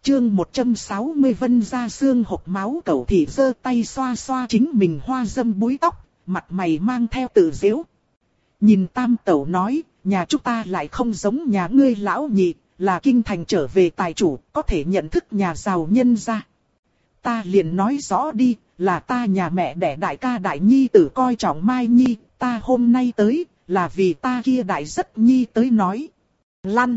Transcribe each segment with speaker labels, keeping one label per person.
Speaker 1: Chương 160 Vân ra xương hộc máu. Cẩu thị giơ tay xoa xoa chính mình hoa dâm búi tóc, mặt mày mang theo tự giễu. Nhìn tam tẩu nói, nhà chúng ta lại không giống nhà ngươi lão nhị, là kinh thành trở về tài chủ, có thể nhận thức nhà giàu nhân gia. Ta liền nói rõ đi, là ta nhà mẹ đẻ đại ca đại nhi tử coi trọng Mai Nhi, ta hôm nay tới, là vì ta kia đại rất nhi tới nói. Lăn!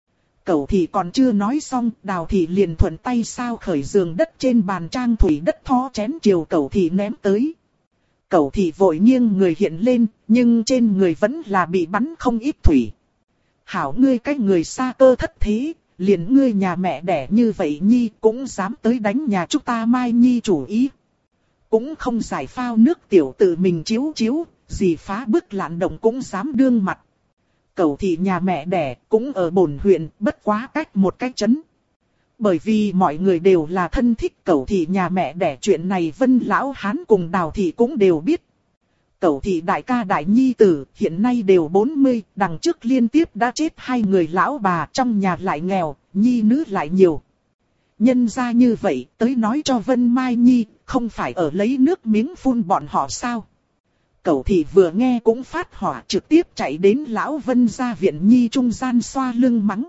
Speaker 1: Cẩu thị còn chưa nói xong, Đào thị liền thuận tay sao khởi giường đất trên bàn trang thủy đất thó chén chiều cẩu thị ném tới. Cẩu thị vội nghiêng người hiện lên, nhưng trên người vẫn là bị bắn không ít thủy. Hảo ngươi cái người xa cơ thất thế, liền ngươi nhà mẹ đẻ như vậy Nhi cũng dám tới đánh nhà chúng ta Mai Nhi chủ ý. Cũng không giải phao nước tiểu tự mình chiếu chiếu, gì phá bức lạn động cũng dám đương mặt. Cẩu thị nhà mẹ đẻ cũng ở bổn huyện, bất quá cách một cách trấn. Bởi vì mọi người đều là thân thích cẩu thị nhà mẹ đẻ, chuyện này Vân lão hán cùng Đào thị cũng đều biết. Cẩu thị đại ca đại nhi tử hiện nay đều 40, đằng trước liên tiếp đã chết 2 người lão bà, trong nhà lại nghèo, nhi nữ lại nhiều. Nhân ra như vậy tới nói cho Vân Mai Nhi, không phải ở lấy nước miếng phun bọn họ sao? Cẩu thị vừa nghe cũng phát hỏa, trực tiếp chạy đến lão Vân gia viện Nhi trung gian xoa lưng mắng.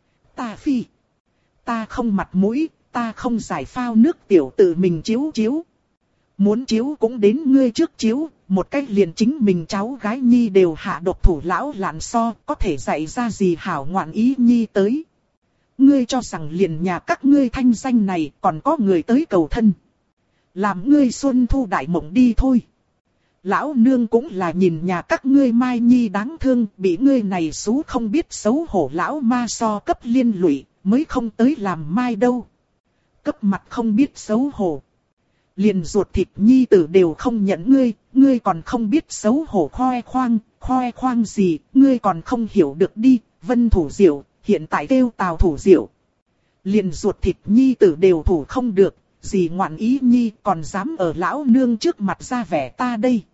Speaker 1: Ta phi! Ta không mặt mũi, ta không giải phao nước tiểu tự mình chiếu chiếu. Muốn chiếu cũng đến ngươi trước chiếu, một cách liền chính mình cháu gái Nhi đều hạ độc thủ lão lạn so, có thể dạy ra gì hảo ngoạn ý Nhi tới. Ngươi cho rằng liền nhà các ngươi thanh danh này còn có người tới cầu thân. Làm ngươi xuân thu đại mộng đi thôi. Lão nương cũng là nhìn nhà các ngươi Mai Nhi đáng thương, bị ngươi này xú không biết xấu hổ lão ma so cấp liên lụy, mới không tới làm mai đâu. Cấp mặt không biết xấu hổ. Liền ruột thịt Nhi tử đều không nhận ngươi còn không biết xấu hổ khoe khoang gì, ngươi còn không hiểu được đi, Vân Thủ Diệu, hiện tại kêu Tào Thủ Diệu. Liền ruột thịt Nhi tử đều thủ không được, gì ngoạn ý Nhi còn dám ở lão nương trước mặt ra vẻ ta đây.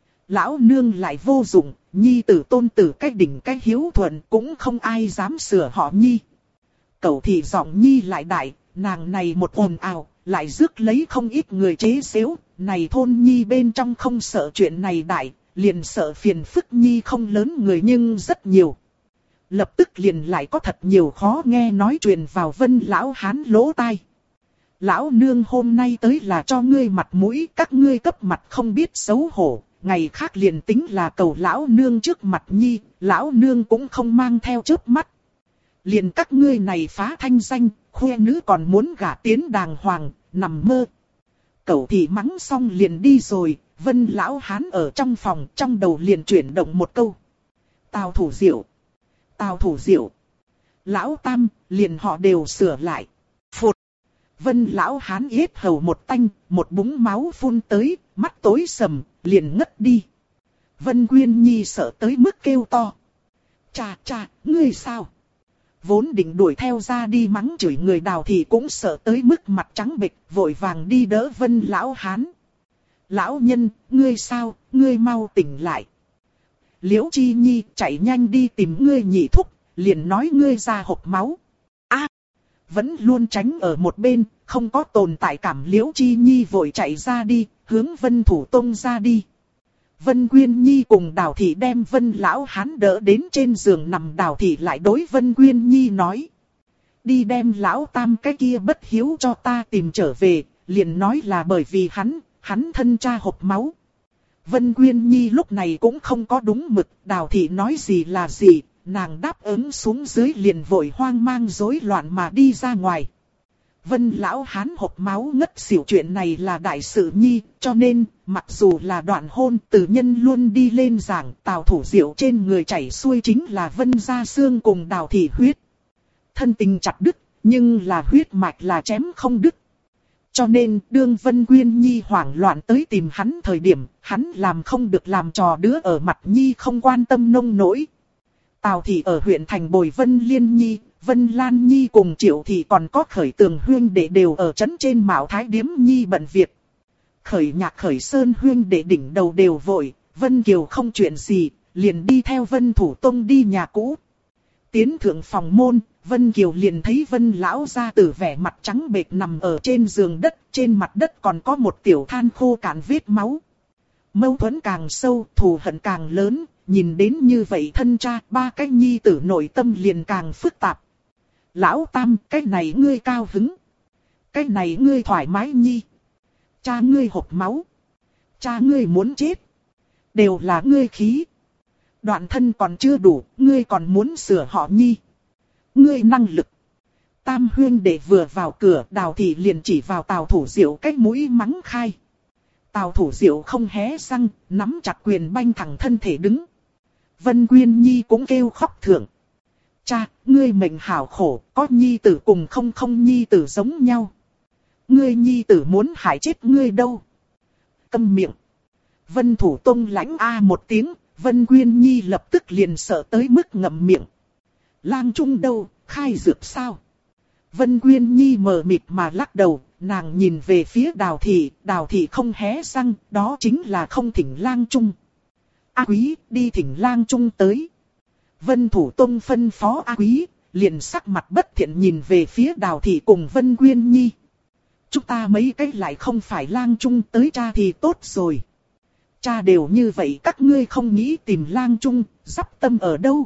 Speaker 1: Lão nương lại vô dụng, Nhi tử tôn tử cách đỉnh cách hiếu thuận cũng không ai dám sửa họ Nhi. Cẩu thị giọng Nhi lại đại, nàng này một ồn ào, lại rước lấy không ít người chế xếu, này thôn Nhi bên trong không sợ chuyện này đại, liền sợ phiền phức Nhi không lớn người nhưng rất nhiều. Lập tức liền lại có thật nhiều khó nghe nói truyền vào Vân lão hán lỗ tai. Lão nương hôm nay tới là cho ngươi mặt mũi, các ngươi cấp mặt không biết xấu hổ, ngày khác liền tính là cầu lão nương trước mặt Nhi, lão nương cũng không mang theo chớp mắt. Liền các ngươi này phá thanh danh, khoe nữ còn muốn gả tiến đàng hoàng, nằm mơ. Cẩu thị mắng xong liền đi rồi, Vân lão hán ở trong phòng, trong đầu liền chuyển động một câu. Tào Thủ Diệu. Tào Thủ Diệu. Lão Tam, liền họ đều sửa lại. Phụt. Vân lão hán yết hầu một tanh, một búng máu phun tới, mắt tối sầm, liền ngất đi. Vân Quyên Nhi sợ tới mức kêu to. Cha, ngươi sao? Vốn định đuổi theo ra đi mắng chửi người Đào thì cũng sợ tới mức mặt trắng bệch, vội vàng đi đỡ Vân lão hán. Lão nhân, ngươi sao, ngươi mau tỉnh lại. Liễu Chi Nhi chạy nhanh đi tìm ngươi nhị thúc, liền nói ngươi ra hộc máu. Vẫn luôn tránh ở một bên, không có tồn tại cảm Liễu Chi Nhi vội chạy ra đi, hướng Vân Thủ Tông ra đi. Vân Quyên Nhi cùng Đào thị đem Vân lão hán đỡ đến trên giường nằm, Đào thị lại đối Vân Quyên Nhi nói. Đi đem lão Tam cái kia bất hiếu cho ta tìm trở về, liền nói là bởi vì hắn thân cha hộc máu. Vân Quyên Nhi lúc này cũng không có đúng mực, Đào thị nói gì là gì, nàng đáp ứng xuống dưới liền vội hoang mang rối loạn mà đi ra ngoài. Vân lão hán hộc máu ngất xỉu chuyện này là đại sự Nhi, cho nên, mặc dù là đoạn hôn, từ nhân luôn đi lên giảng, Tào Thủ Diệu trên người chảy xuôi chính là Vân gia xương cùng Đào thị huyết. Thân tình chặt đứt, nhưng là huyết mạch là chém không đứt. Cho nên, đương Vân Quyên Nhi hoảng loạn tới tìm hắn thời điểm, hắn làm không được làm trò đứa ở mặt Nhi không quan tâm nông nỗi. Tào thị ở huyện thành bồi Vân Liên Nhi, Vân Lan Nhi cùng Triệu thị còn có Khởi Tường huynh đệ đều ở trấn trên Mạo Thái Điếm Nhi bận việc. Khởi Nhạc Khởi Sơn huynh đệ đỉnh đầu đều vội, Vân Kiều không chuyện gì, liền đi theo Vân Thủ Tông đi nhà cũ. Tiến thượng phòng môn, Vân Kiều liền thấy Vân lão gia tử vẻ mặt trắng bệch nằm ở trên giường đất, trên mặt đất còn có một tiểu than khô cạn vết máu. Mâu thuẫn càng sâu, thù hận càng lớn, nhìn đến như vậy thân cha, ba cái nhi tử nội tâm liền càng phức tạp. Lão Tam, cái này ngươi cao hứng. Cái này ngươi thoải mái nhi. Cha ngươi hộc máu. Cha ngươi muốn chết. Đều là ngươi khí. Đoạn thân còn chưa đủ, ngươi còn muốn sửa họ nhi. Ngươi năng lực. Tam huyên đệ vừa vào cửa, Đào Thị liền chỉ vào Tào Thủ Diệu cái mũi mắng khai. Tào Thủ Diệu không hé răng, nắm chặt quyền banh thẳng thân thể đứng. Vân Quyên Nhi cũng kêu khóc thượng. Cha, ngươi mệnh hảo khổ, có nhi tử cùng không nhi tử giống nhau. Ngươi nhi tử muốn hại chết ngươi đâu. Câm miệng. Vân Thủ Tông lãnh a một tiếng, Vân Quyên Nhi lập tức liền sợ tới mức ngậm miệng. Lang Trung đâu, khai dược sao? Vân Quyên Nhi mờ mịt mà lắc đầu, nàng nhìn về phía Đào Thị không hé răng, đó chính là không thỉnh Lang Trung. A Quý, đi thỉnh Lang Trung tới. Vân Thủ Tông phân phó A Quý, liền sắc mặt bất thiện nhìn về phía Đào Thị cùng Vân Quyên Nhi. Chúng ta mấy cái lại không phải Lang Trung, tới cha thì tốt rồi. Cha đều như vậy, các ngươi không nghĩ tìm Lang Trung, dắp tâm ở đâu?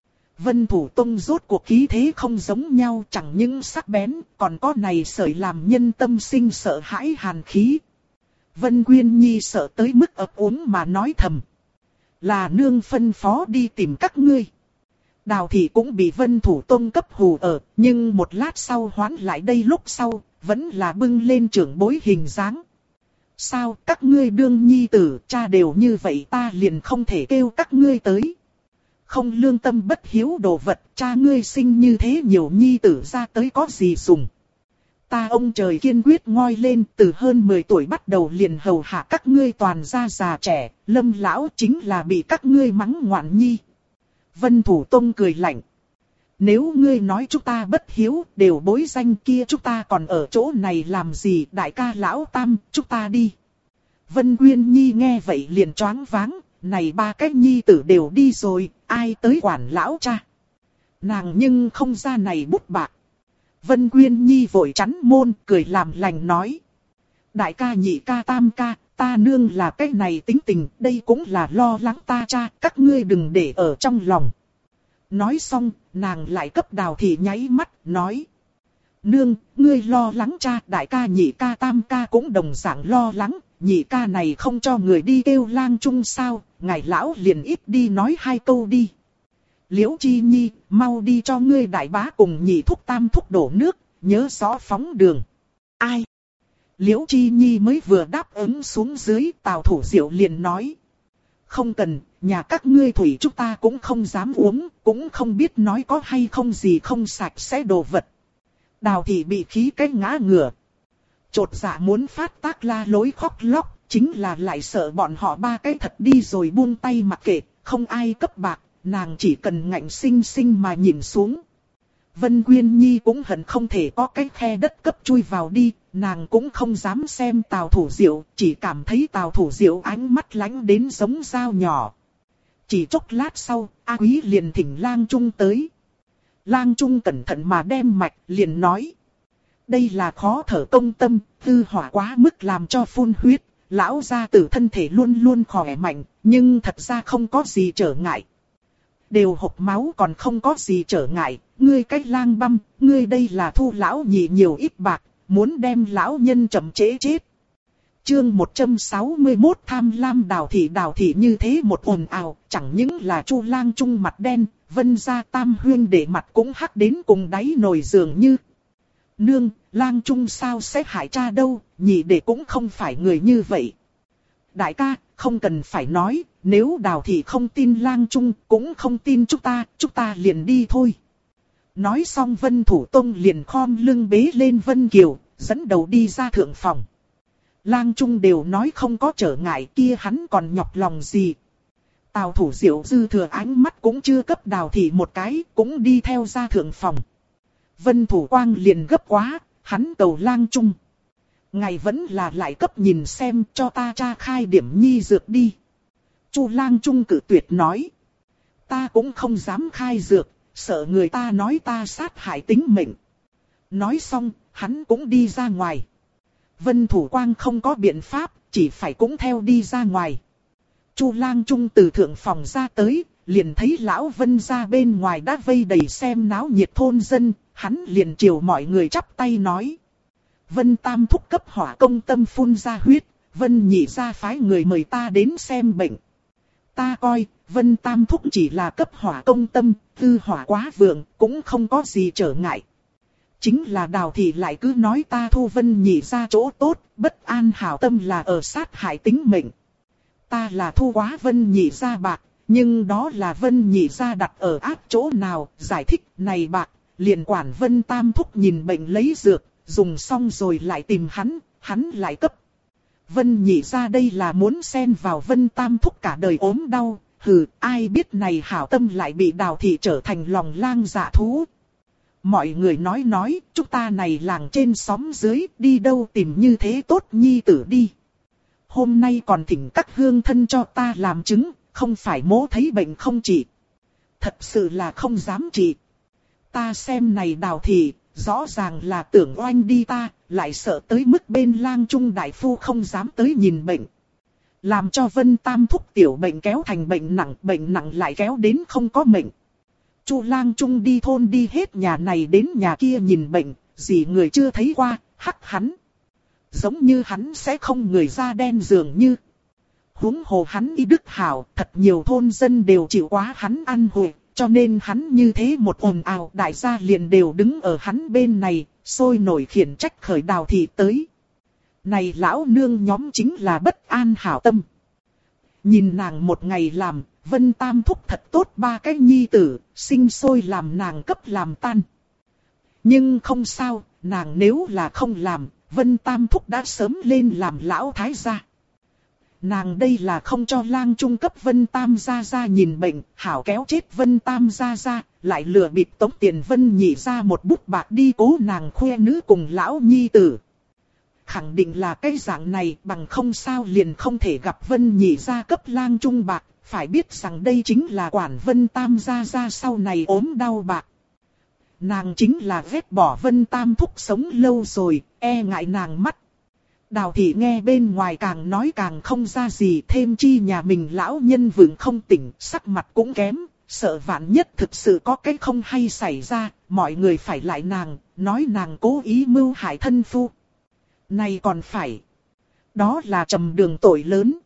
Speaker 1: Vân Thủ Tông rốt cuộc khí thế không giống nhau, chẳng những sắc bén, còn có này sợi làm nhân tâm sinh sợ hãi hàn khí. Vân Quyên Nhi sợ tới mức ấp úng mà nói thầm. Là nương phân phó đi tìm các ngươi. Đào Thị cũng bị Vân Thủ Tông cấp hù ở, nhưng một lát sau hoán lại đây lúc sau, vẫn là bưng lên trưởng bối hình dáng. Sao các ngươi đương nhi tử, cha đều như vậy ta liền không thể kêu các ngươi tới. Không lương tâm bất hiếu đồ vật, cha ngươi sinh như thế nhiều nhi tử ra tới có gì dùng. Ta ông trời kiên quyết ngoi lên, từ hơn 10 tuổi bắt đầu liền hầu hạ các ngươi toàn gia già trẻ, Lâm lão chính là bị các ngươi mắng ngoạn nhi. Vân Thủ Tông cười lạnh. Nếu ngươi nói chúng ta bất hiếu, đều bối danh kia chúng ta còn ở chỗ này làm gì, đại ca lão Tam, chúng ta đi. Vân Quyên Nhi nghe vậy liền choáng váng, này ba cái nhi tử đều đi rồi, ai tới quản lão cha. Nàng nhưng không ra này bút bạc. Vân Quyên Nhi vội chắn môn, cười làm lành nói. Đại ca nhị ca tam ca, ta nương là cái này tính tình, đây cũng là lo lắng ta cha, các ngươi đừng để ở trong lòng. Nói xong, nàng lại cấp Đào Thị nháy mắt, nói. Nương, ngươi lo lắng cha, đại ca nhị ca tam ca cũng đồng dạng lo lắng, nhị ca này không cho người đi kêu Lang Trung sao, ngài lão liền ít đi nói hai câu đi. Liễu Chi Nhi, mau đi cho ngươi đại bá cùng nhị thúc tam thúc đổ nước, nhớ rõ phóng đường. Ai? Liễu Chi Nhi mới vừa đáp ứng xuống dưới, Tào Thủ Diệu liền nói. Không cần, nhà các ngươi thủy chúng ta cũng không dám uống, cũng không biết nói có hay không gì không sạch sẽ đồ vật. Đào Thị bị khí cái ngã ngửa. Chột dạ muốn phát tác la lối khóc lóc, chính là lại sợ bọn họ ba cái thật đi rồi buông tay mặc kệ, không ai cấp bạc, nàng chỉ cần ngạnh sinh sinh mà nhìn xuống. Vân Quyên Nhi cũng hận không thể có cái khe đất cấp chui vào đi, nàng cũng không dám xem Tào Thủ Diệu, chỉ cảm thấy Tào Thủ Diệu ánh mắt lánh đến giống dao nhỏ. Chỉ chốc lát sau, A Quý liền thỉnh Lang Trung tới. Lang Trung cẩn thận mà đem mạch, liền nói. Đây là khó thở công tâm, tư hỏa quá mức làm cho phun huyết, lão gia tử thân thể luôn luôn khỏe mạnh, nhưng thật ra không có gì trở ngại. Đều hộc máu còn không có gì trở ngại, ngươi cái lang băm, ngươi đây là thu lão nhị nhiều ít bạc, muốn đem lão nhân chậm trễ chết. Chương 161 tham lam Đào Thị như thế một ồn ào, chẳng những là Chu Lang Trung mặt đen, Vân gia tam huyên để mặt cũng hắc đến cùng đáy nồi dường như. Nương, Lang Trung sao sẽ hại cha đâu, nhị đệ cũng không phải người như vậy. Đại ca, không cần phải nói, nếu Đào Thị không tin Lang Trung, cũng không tin chúng ta liền đi thôi. Nói xong Vân Thủ Tông liền khom lưng bế lên Vân Kiều, dẫn đầu đi ra thượng phòng. Lang Trung đều nói không có trở ngại kia hắn còn nhọc lòng gì. Tào Thủ Diệu dư thừa ánh mắt cũng chưa cấp Đào Thị một cái, cũng đi theo ra thượng phòng. Vân Thủ Quang liền gấp quá, hắn cầu Lang Trung. Ngài vẫn là lại cấp nhìn xem cho ta tra khai điểm nhi dược đi. Chu Lang Trung cự tuyệt nói. Ta cũng không dám khai dược, sợ người ta nói ta sát hại tính mệnh. Nói xong, hắn cũng đi ra ngoài. Vân Thủ Quang không có biện pháp, chỉ phải cũng theo đi ra ngoài. Chu Lang Trung từ thượng phòng ra tới, liền thấy lão Vân ra bên ngoài đã vây đầy xem náo nhiệt thôn dân, hắn liền chiều mọi người chắp tay nói. Vân Tam thúc cấp hỏa công tâm phun ra huyết, Vân nhị ra phái người mời ta đến xem bệnh. Ta coi, Vân Tam thúc chỉ là cấp hỏa công tâm, tư hỏa quá vượng, cũng không có gì trở ngại. Chính là Đào thị lại cứ nói ta thu Vân nhị ra chỗ tốt, bất an hảo tâm là ở sát hại tính mệnh. Ta là thu quá Vân nhị ra bạc, nhưng đó là Vân nhị ra đặt ở ác chỗ nào, giải thích này bạc, liền quản Vân Tam thúc nhìn bệnh lấy dược, dùng xong rồi lại tìm hắn lại cấp. Vân nhị ra đây là muốn xen vào Vân Tam thúc cả đời ốm đau, hừ, ai biết này hảo tâm lại bị Đào thị trở thành lòng lang dạ thú. Mọi người nói, chúng ta này làng trên xóm dưới, đi đâu tìm như thế tốt nhi tử đi. Hôm nay còn thỉnh các hương thân cho ta làm chứng, không phải mố thấy bệnh không trị. Thật sự là không dám trị. Ta xem này Đào thị, rõ ràng là tưởng oanh đi ta, lại sợ tới mức bên Lang Trung đại phu không dám tới nhìn bệnh. Làm cho Vân Tam thúc tiểu bệnh kéo thành bệnh nặng lại kéo đến không có mệnh. Chu Lang Trung đi thôn đi hết nhà này đến nhà kia nhìn bệnh, gì người chưa thấy qua, hắc hắn. Giống như hắn sẽ không người da đen dường như. Huống hồ hắn y đức hảo, thật nhiều thôn dân đều chịu quá hắn ăn hùi, cho nên hắn như thế một ồn ào đại gia liền đều đứng ở hắn bên này, sôi nổi khiển trách khởi Đào thị tới. Này lão nương nhóm chính là bất an hảo tâm. Nhìn nàng một ngày làm, Vân Tam thúc thật tốt ba cái nhi tử, sinh sôi làm nàng cấp làm tan. Nhưng không sao, nàng nếu là không làm, Vân Tam thúc đã sớm lên làm lão thái gia. Nàng đây là không cho Lang Trung cấp Vân Tam gia nhìn bệnh, hảo kéo chết Vân Tam gia, lại lừa bịp tống tiền Vân nhị ra một bút bạc đi cố nàng khoe nữ cùng lão nhi tử. Khẳng định là cái dạng này, bằng không sao liền không thể gặp Vân nhị ra cấp Lang Trung bạc, phải biết rằng đây chính là quản Vân Tam gia sau này ốm đau bạc. Nàng chính là ghét bỏ Vân Tam thúc sống lâu rồi, e ngại nàng mắt. Đào thị nghe bên ngoài càng nói càng không ra gì, thêm chi nhà mình lão nhân vững không tỉnh, sắc mặt cũng kém, sợ vạn nhất thực sự có cái không hay xảy ra, mọi người phải lại nàng, nói nàng cố ý mưu hại thân phu. Này còn phải, đó là trầm đường tội lớn.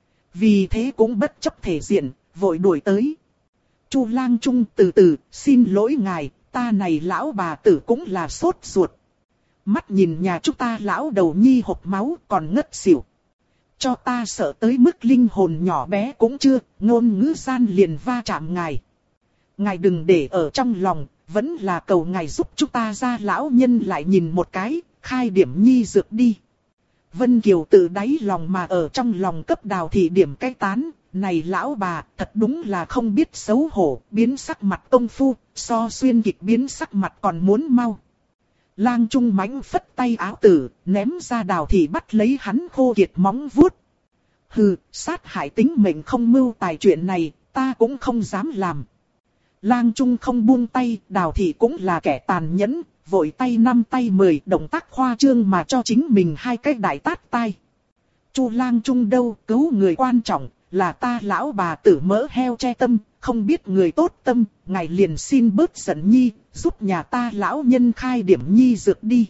Speaker 1: Vì thế cũng bất chấp thể diện, vội đuổi tới. Chu Lang Trung từ từ, xin lỗi ngài, ta này lão bà tử cũng là sốt ruột. Mắt nhìn nhà chúng ta lão đầu nhi hộc máu còn ngất xỉu. Cho ta sợ tới mức linh hồn nhỏ bé cũng chưa, ngôn ngữ gian liền va chạm ngài. Ngài đừng để ở trong lòng, vẫn là cầu ngài giúp chúng ta ra lão nhân lại nhìn một cái, khai điểm nhi dược đi. Vân Kiều tự đáy lòng mà ở trong lòng cấp Đào thị điểm cái tán, này lão bà thật đúng là không biết xấu hổ, biến sắc mặt công phu, so xuyên kịch biến sắc mặt còn muốn mau. Lang Trung mãnh phất tay áo tử, ném ra Đào thị bắt lấy hắn khô kiệt móng vuốt. Hừ, sát hại tính mệnh không mưu tài chuyện này, ta cũng không dám làm. Lang Trung không buông tay, Đào thị cũng là kẻ tàn nhẫn, vội tay 5 tay 10 động tác khoa trương mà cho chính mình 2 cái đại tát tai. Chu Lang Trung đâu, cứu người quan trọng, là ta lão bà tử mỡ heo che tâm, không biết người tốt tâm, ngài liền xin bớt giận nhi, giúp nhà ta lão nhân khai điểm nhi dược đi.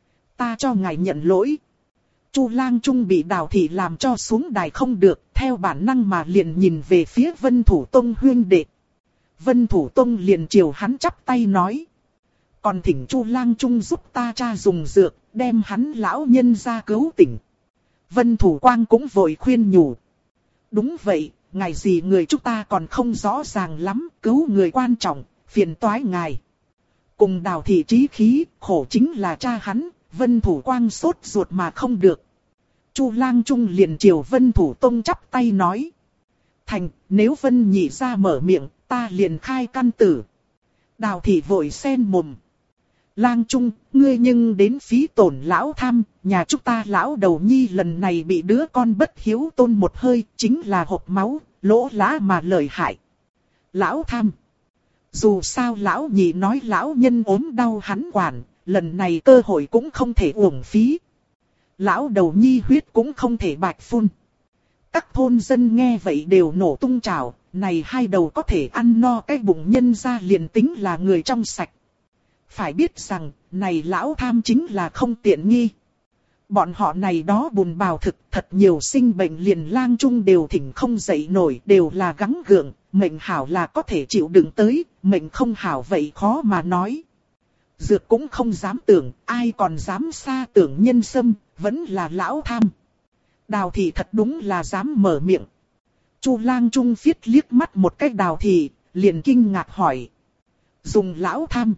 Speaker 1: Ta cho ngài nhận lỗi. Chu Lang Trung bị Đào thị làm cho xuống đài không được, theo bản năng mà liền nhìn về phía Vân Thủ Tông huyên đệ. Vân Thủ Tông liền chiều hắn chắp tay nói. Còn thỉnh Chu Lang Trung giúp ta cha dùng dược, đem hắn lão nhân ra cứu tỉnh. Vân Thủ Quang cũng vội khuyên nhủ. Đúng vậy, ngài gì người chúng ta còn không rõ ràng lắm, cứu người quan trọng, phiền toái ngài. Cùng Đào thị trí khí, khổ chính là cha hắn, Vân Thủ Quang sốt ruột mà không được. Chu Lang Trung liền chiều Vân Thủ Tông chắp tay nói. Thành, nếu Vân nhị ra mở miệng, ta liền khai căn tử. Đào thị vội xen mồm. Lang Trung, ngươi nhưng đến phí tổn lão tham, nhà chúng ta lão đầu nhi lần này bị đứa con bất hiếu tôn một hơi, chính là hộc máu, lỗ lá mà lợi hại. Lão tham. Dù sao lão nhị nói lão nhân ốm đau hắn quản, lần này cơ hội cũng không thể uổng phí. Lão đầu nhi huyết cũng không thể bạch phun. Các thôn dân nghe vậy đều nổ tung trào, này hai đầu có thể ăn no cái bụng nhân ra liền tính là người trong sạch. Phải biết rằng, này lão tham chính là không tiện nghi. Bọn họ này đó bùn bào thực thật nhiều sinh bệnh liền lang trung đều thỉnh không dậy nổi, đều là gắng gượng, mệnh hảo là có thể chịu đựng tới, mệnh không hảo vậy khó mà nói. Dược cũng không dám tưởng, ai còn dám xa tưởng nhân sâm, vẫn là lão tham. Đào thị thật đúng là dám mở miệng. Chu lang trung phiết liếc mắt một cái đào thị, liền kinh ngạc hỏi. Dùng lão tham.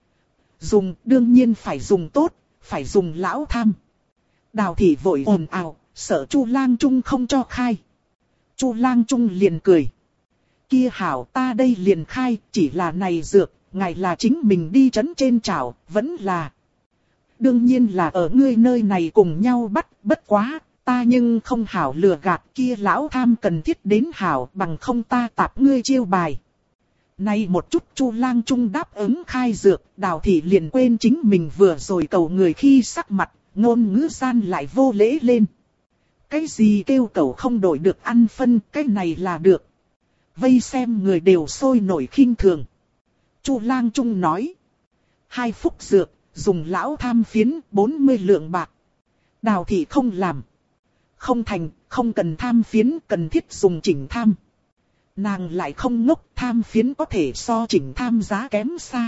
Speaker 1: Dùng đương nhiên phải dùng tốt, phải dùng lão tham. Đào thị vội ồn ào, sợ Chu lang trung không cho khai. Chu lang trung liền cười. Kia hảo ta đây liền khai, chỉ là này dược, ngài là chính mình đi trấn trên trảo, vẫn là. Đương nhiên là ở ngươi nơi này cùng nhau bắt, bất quá, ta nhưng không hảo lừa gạt kia lão tham cần thiết đến hảo bằng không ta tạp ngươi chiêu bài. Này một chút Chu lang trung đáp ứng khai dược, đào thị liền quên chính mình vừa rồi cầu người khi sắc mặt, ngôn ngữ gian lại vô lễ lên. Cái gì kêu cầu không đổi được ăn phân, cái này là được. Vây xem người đều sôi nổi khinh thường. Chu lang trung nói. 2 phúc dược, dùng lão tham phiến 40 lượng bạc. Đào thị không làm. Không thành, không cần tham phiến, cần thiết dùng chỉnh tham. Nàng lại không ngốc, tham phiến có thể so chỉnh tham giá kém xa.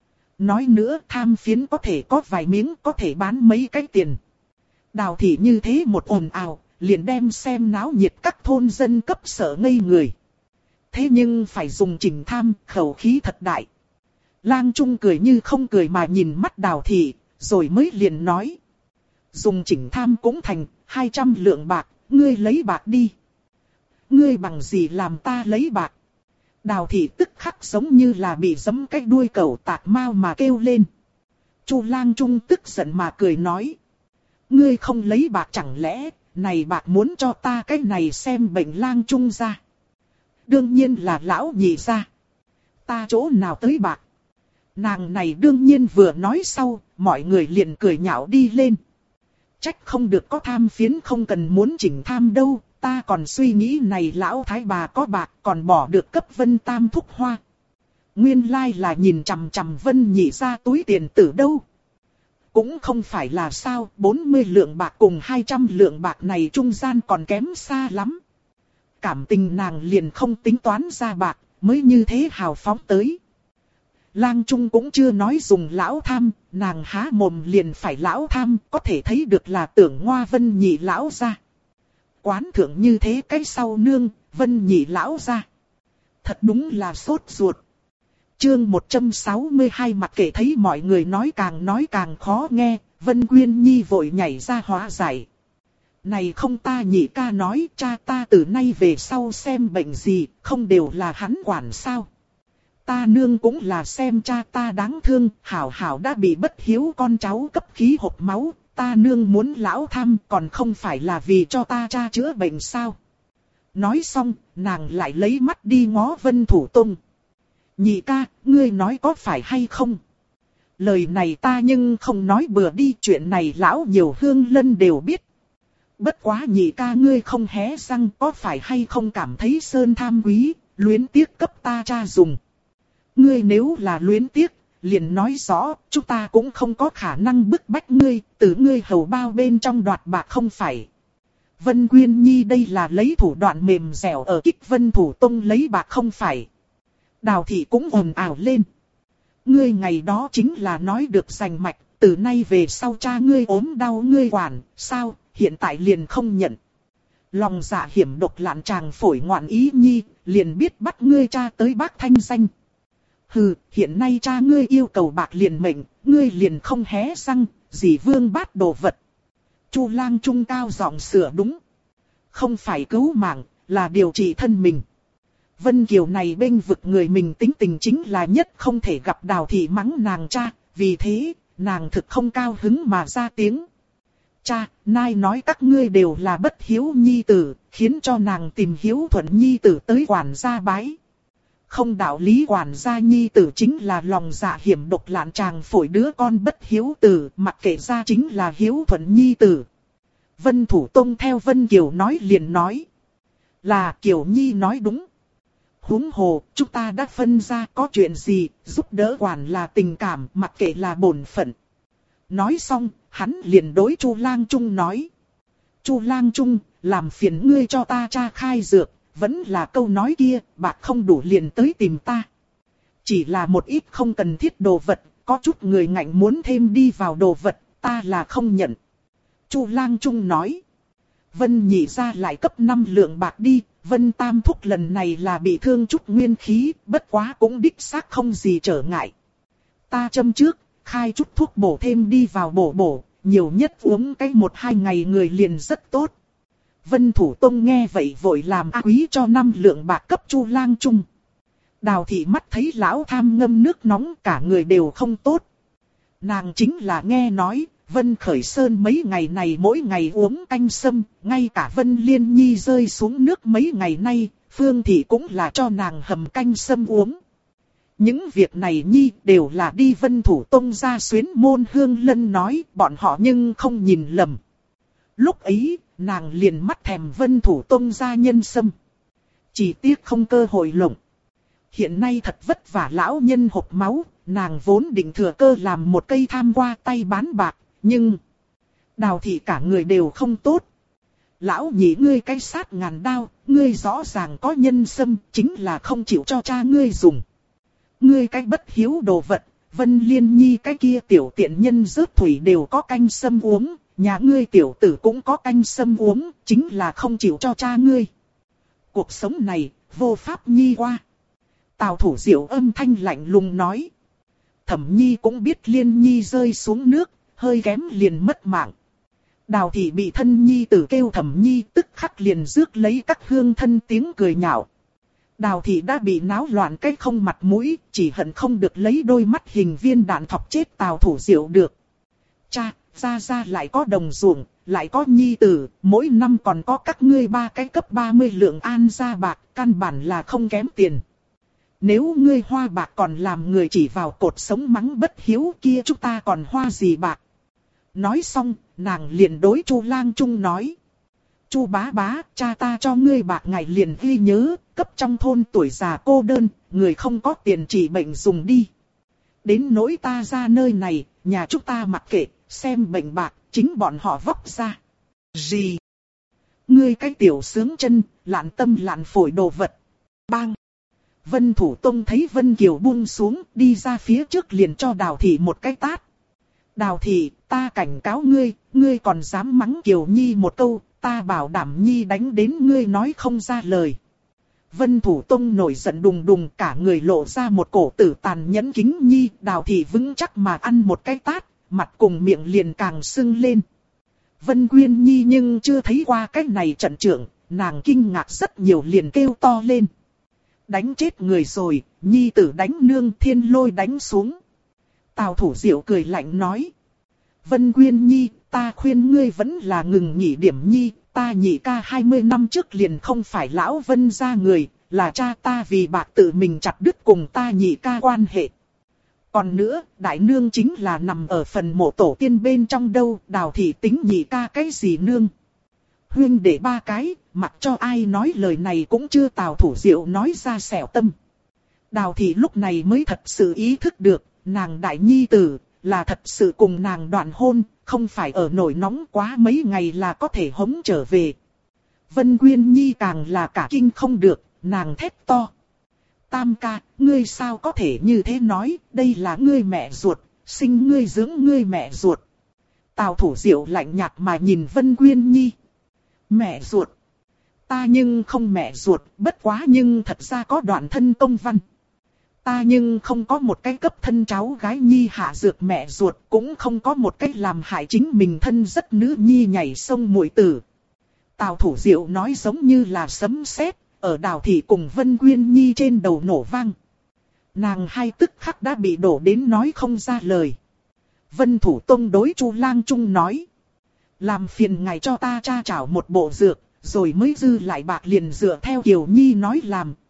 Speaker 1: Nói nữa tham phiến có thể có vài miếng, có thể bán mấy cái tiền. Đào thị như thế một ồn ào, liền đem xem náo nhiệt các thôn dân cấp sợ ngây người. Thế nhưng phải dùng chỉnh tham, khẩu khí thật đại. Lang Trung cười như không cười mà nhìn mắt đào thị, rồi mới liền nói. Dùng chỉnh tham cũng thành, 200 lượng bạc, ngươi lấy bạc đi. Ngươi bằng gì làm ta lấy bạc? Đào thị tức khắc giống như là bị giẫm cái đuôi cẩu tạc mau mà kêu lên. Chu lang trung tức giận mà cười nói. Ngươi không lấy bạc chẳng lẽ, này bạc muốn cho ta cái này xem bệnh lang trung ra. Đương nhiên là lão nhị ra. Ta chỗ nào tới bạc? Nàng này đương nhiên vừa nói sau, mọi người liền cười nhạo đi lên. Trách không được có tham phiến không cần muốn chỉnh tham đâu, ta còn suy nghĩ này lão thái bà có bạc còn bỏ được cấp Vân Tam thúc hoa. Nguyên lai là nhìn chằm chằm Vân nhị ra túi tiền tử đâu. Cũng không phải là sao, 40 lượng bạc cùng 200 lượng bạc này trung gian còn kém xa lắm. Cảm tình nàng liền không tính toán ra bạc, mới như thế hào phóng tới. Lang Trung cũng chưa nói dùng lão tham, nàng há mồm liền phải lão tham, có thể thấy được là tưởng Ngoa Vân nhị lão ra. Quán thượng như thế cái sau nương, Vân nhị lão ra. Thật đúng là sốt ruột. Chương 162 mặt kể thấy mọi người nói càng khó nghe, Vân Quyên Nhi vội nhảy ra hóa giải. Này không ta nhị ca nói, cha ta từ nay về sau xem bệnh gì, không đều là hắn quản sao. Ta nương cũng là xem cha ta đáng thương, hảo hảo đã bị bất hiếu con cháu cấp khí hộp máu, ta nương muốn lão tham còn không phải là vì cho ta cha chữa bệnh sao. Nói xong, nàng lại lấy mắt đi ngó Vân Thủ Tông. Nhị ca, ngươi nói có phải hay không? Lời này ta nhưng không nói bừa đi, chuyện này lão nhiều hương lân đều biết. Bất quá nhị ca ngươi không hé răng, có phải hay không cảm thấy sơn tham quý, luyến tiếc cấp ta cha dùng. Ngươi nếu là luyến tiếc, liền nói rõ, chúng ta cũng không có khả năng bức bách ngươi, từ ngươi hầu bao bên trong đoạt bạc không phải. Vân Quyên Nhi đây là lấy thủ đoạn mềm dẻo ở kích Vân Thủ Tông lấy bạc không phải. Đào thị cũng ồn ào lên. Ngươi ngày đó chính là nói được rành mạch, từ nay về sau cha ngươi ốm đau ngươi quản, sao, hiện tại liền không nhận. Lòng dạ hiểm độc lạn chàng phổi ngoạn ý nhi, liền biết bắt ngươi cha tới bác thanh danh. Hừ, hiện nay cha ngươi yêu cầu bạc liền mệnh, ngươi liền không hé răng, dì vương bát đồ vật. Chu lang trung cao giọng sửa đúng. Không phải cứu mạng, là điều trị thân mình. Vân Kiều này bênh vực người mình tính tình chính là nhất không thể gặp đào thị mắng nàng cha, vì thế, nàng thực không cao hứng mà ra tiếng. Cha, nai nói các ngươi đều là bất hiếu nhi tử, khiến cho nàng tìm hiếu thuận nhi tử tới quản gia bái. không đạo lý quản gia nhi tử chính là lòng dạ hiểm độc lạn chàng phổi đứa con bất hiếu tử, mặc kệ ra chính là hiếu thuận nhi tử. Vân Thủ Tông theo Vân Kiều nói liền nói. Là Kiều Nhi nói đúng. Huống hồ, chúng ta đã phân ra có chuyện gì, giúp đỡ quản là tình cảm, mặc kệ là bổn phận. Nói xong, hắn liền đối Chu Lang Trung nói. Chu Lang Trung, làm phiền ngươi cho ta tra khai dược, vẫn là câu nói kia, bạc không đủ liền tới tìm ta. Chỉ là một ít không cần thiết đồ vật, có chút người ngạnh muốn thêm đi vào đồ vật, ta là không nhận. Chu Lang Trung nói. Vân nhị ra lại cấp 5 lượng bạc đi, Vân Tam Thúc lần này là bị thương chút nguyên khí, bất quá cũng đích xác không gì trở ngại. Ta châm trước, khai chút thuốc bổ thêm đi vào bổ, nhiều nhất uống cái 1-2 ngày người liền rất tốt. Vân Thủ Tông nghe vậy vội làm quý cho 5 lượng bạc cấp Chu Lang Trung. Đào thị mắt thấy lão tham ngâm nước nóng cả người đều không tốt. Nàng chính là nghe nói, Vân Khởi Sơn mấy ngày này mỗi ngày uống canh sâm, ngay cả Vân Liên Nhi rơi xuống nước mấy ngày nay, Phương Thị cũng là cho nàng hầm canh sâm uống. Những việc này Nhi đều là đi Vân Thủ Tông ra xuyến môn hương lân nói, bọn họ nhưng không nhìn lầm. Lúc ấy, nàng liền mắt thèm Vân Thủ Tông ra nhân sâm. Chỉ tiếc không cơ hội lộng. Hiện nay thật vất vả lão nhân hộp máu, nàng vốn định thừa cơ làm một cây tham qua tay bán bạc, nhưng Đào thị cả người đều không tốt. Lão nhị ngươi cái sát ngàn đao, ngươi rõ ràng có nhân sâm, chính là không chịu cho cha ngươi dùng. Ngươi cái bất hiếu đồ vật, Vân Liên Nhi cái kia tiểu tiện nhân rớt thủy đều có canh sâm uống, nhà ngươi tiểu tử cũng có canh sâm uống, chính là không chịu cho cha ngươi. Cuộc sống này, vô pháp nhi qua. Tào Thủ Diệu âm thanh lạnh lùng nói. Thẩm Nhi cũng biết Liên Nhi rơi xuống nước, hơi kém liền mất mạng. Đào thị bị thân Nhi tử kêu Thẩm Nhi tức khắc liền rước lấy các hương thân tiếng cười nhạo. Đào thị đã bị náo loạn cái không mặt mũi, chỉ hận không được lấy đôi mắt hình viên đạn thọc chết Tào Thủ Diệu được. Cha, ra lại có đồng ruộng, lại có Nhi tử, mỗi năm còn có các ngươi 3 cái cấp 30 lượng an gia bạc, căn bản là không kém tiền. Nếu ngươi hoa bạc còn làm người chỉ vào cột sống mắng bất hiếu kia chúng ta còn hoa gì bạc. Nói xong, nàng liền đối Chu Lang Trung nói. Chu bá bá, cha ta cho ngươi bạc ngài liền ghi nhớ, cấp trong thôn tuổi già cô đơn, người không có tiền trị bệnh dùng đi. Đến nỗi ta ra nơi này, nhà chúng ta mặc kệ, xem bệnh bạc, chính bọn họ vóc ra. Gì? Ngươi cái tiểu sướng chân, lạn tâm lạn phổi đồ vật. Bang! Vân Thủ Tông thấy Vân Kiều buông xuống, đi ra phía trước liền cho Đào thị một cái tát. Đào thị, ta cảnh cáo ngươi, ngươi còn dám mắng Kiều Nhi một câu, ta bảo đảm Nhi đánh đến ngươi nói không ra lời. Vân Thủ Tông nổi giận đùng đùng, cả người lộ ra một cổ tử tàn nhẫn kính Nhi. Đào thị vững chắc mà ăn một cái tát, mặt cùng miệng liền càng sưng lên. Vân Quyên Nhi nhưng chưa thấy qua cái này trận trưởng, nàng kinh ngạc rất nhiều liền kêu to lên. Đánh chết người rồi, Nhi tử đánh nương, thiên lôi đánh xuống. Tào Thủ Diệu cười lạnh nói. Vân Quyên Nhi, ta khuyên ngươi vẫn là ngừng nhị điểm Nhi, ta nhị ca 20 năm trước liền không phải lão Vân gia người, là cha ta vì bạc tự mình chặt đứt cùng ta nhị ca quan hệ. Còn nữa, đại nương chính là nằm ở phần mộ tổ tiên bên trong đâu, Đào thị tính nhị ca cái gì nương. Huynh để 3 cái, mặc cho ai nói lời này cũng chưa. Tào Thủ Diệu nói ra xẻo tâm. Đào thị lúc này mới thật sự ý thức được, nàng đại nhi tử, là thật sự cùng nàng đoạn hôn, không phải ở nổi nóng quá mấy ngày là có thể hống trở về. Vân Quyên Nhi càng là cả kinh không được, nàng thét to. Tam ca, ngươi sao có thể như thế nói, đây là ngươi mẹ ruột, sinh ngươi dưỡng ngươi mẹ ruột. Tào Thủ Diệu lạnh nhạt mà nhìn Vân Quyên Nhi. Mẹ ruột. Ta nhưng không mẹ ruột, bất quá nhưng thật ra có đoạn thân công văn. Ta nhưng không có một cái cấp thân cháu gái Nhi hạ dược mẹ ruột, cũng không có một cái làm hại chính mình thân rất nữ Nhi nhảy sông muội tử. Tào Thủ Diệu nói giống như là sấm sét, ở Đào thị cùng Vân Quyên Nhi trên đầu nổ vang. Nàng hai tức khắc đã bị đổ đến nói không ra lời. Vân Thủ Tông đối Chu Lang Trung nói. Làm phiền ngài cho ta tra trảo một bộ dược, rồi mới dư lại bạc liền dựa theo Kiều Nhi nói làm,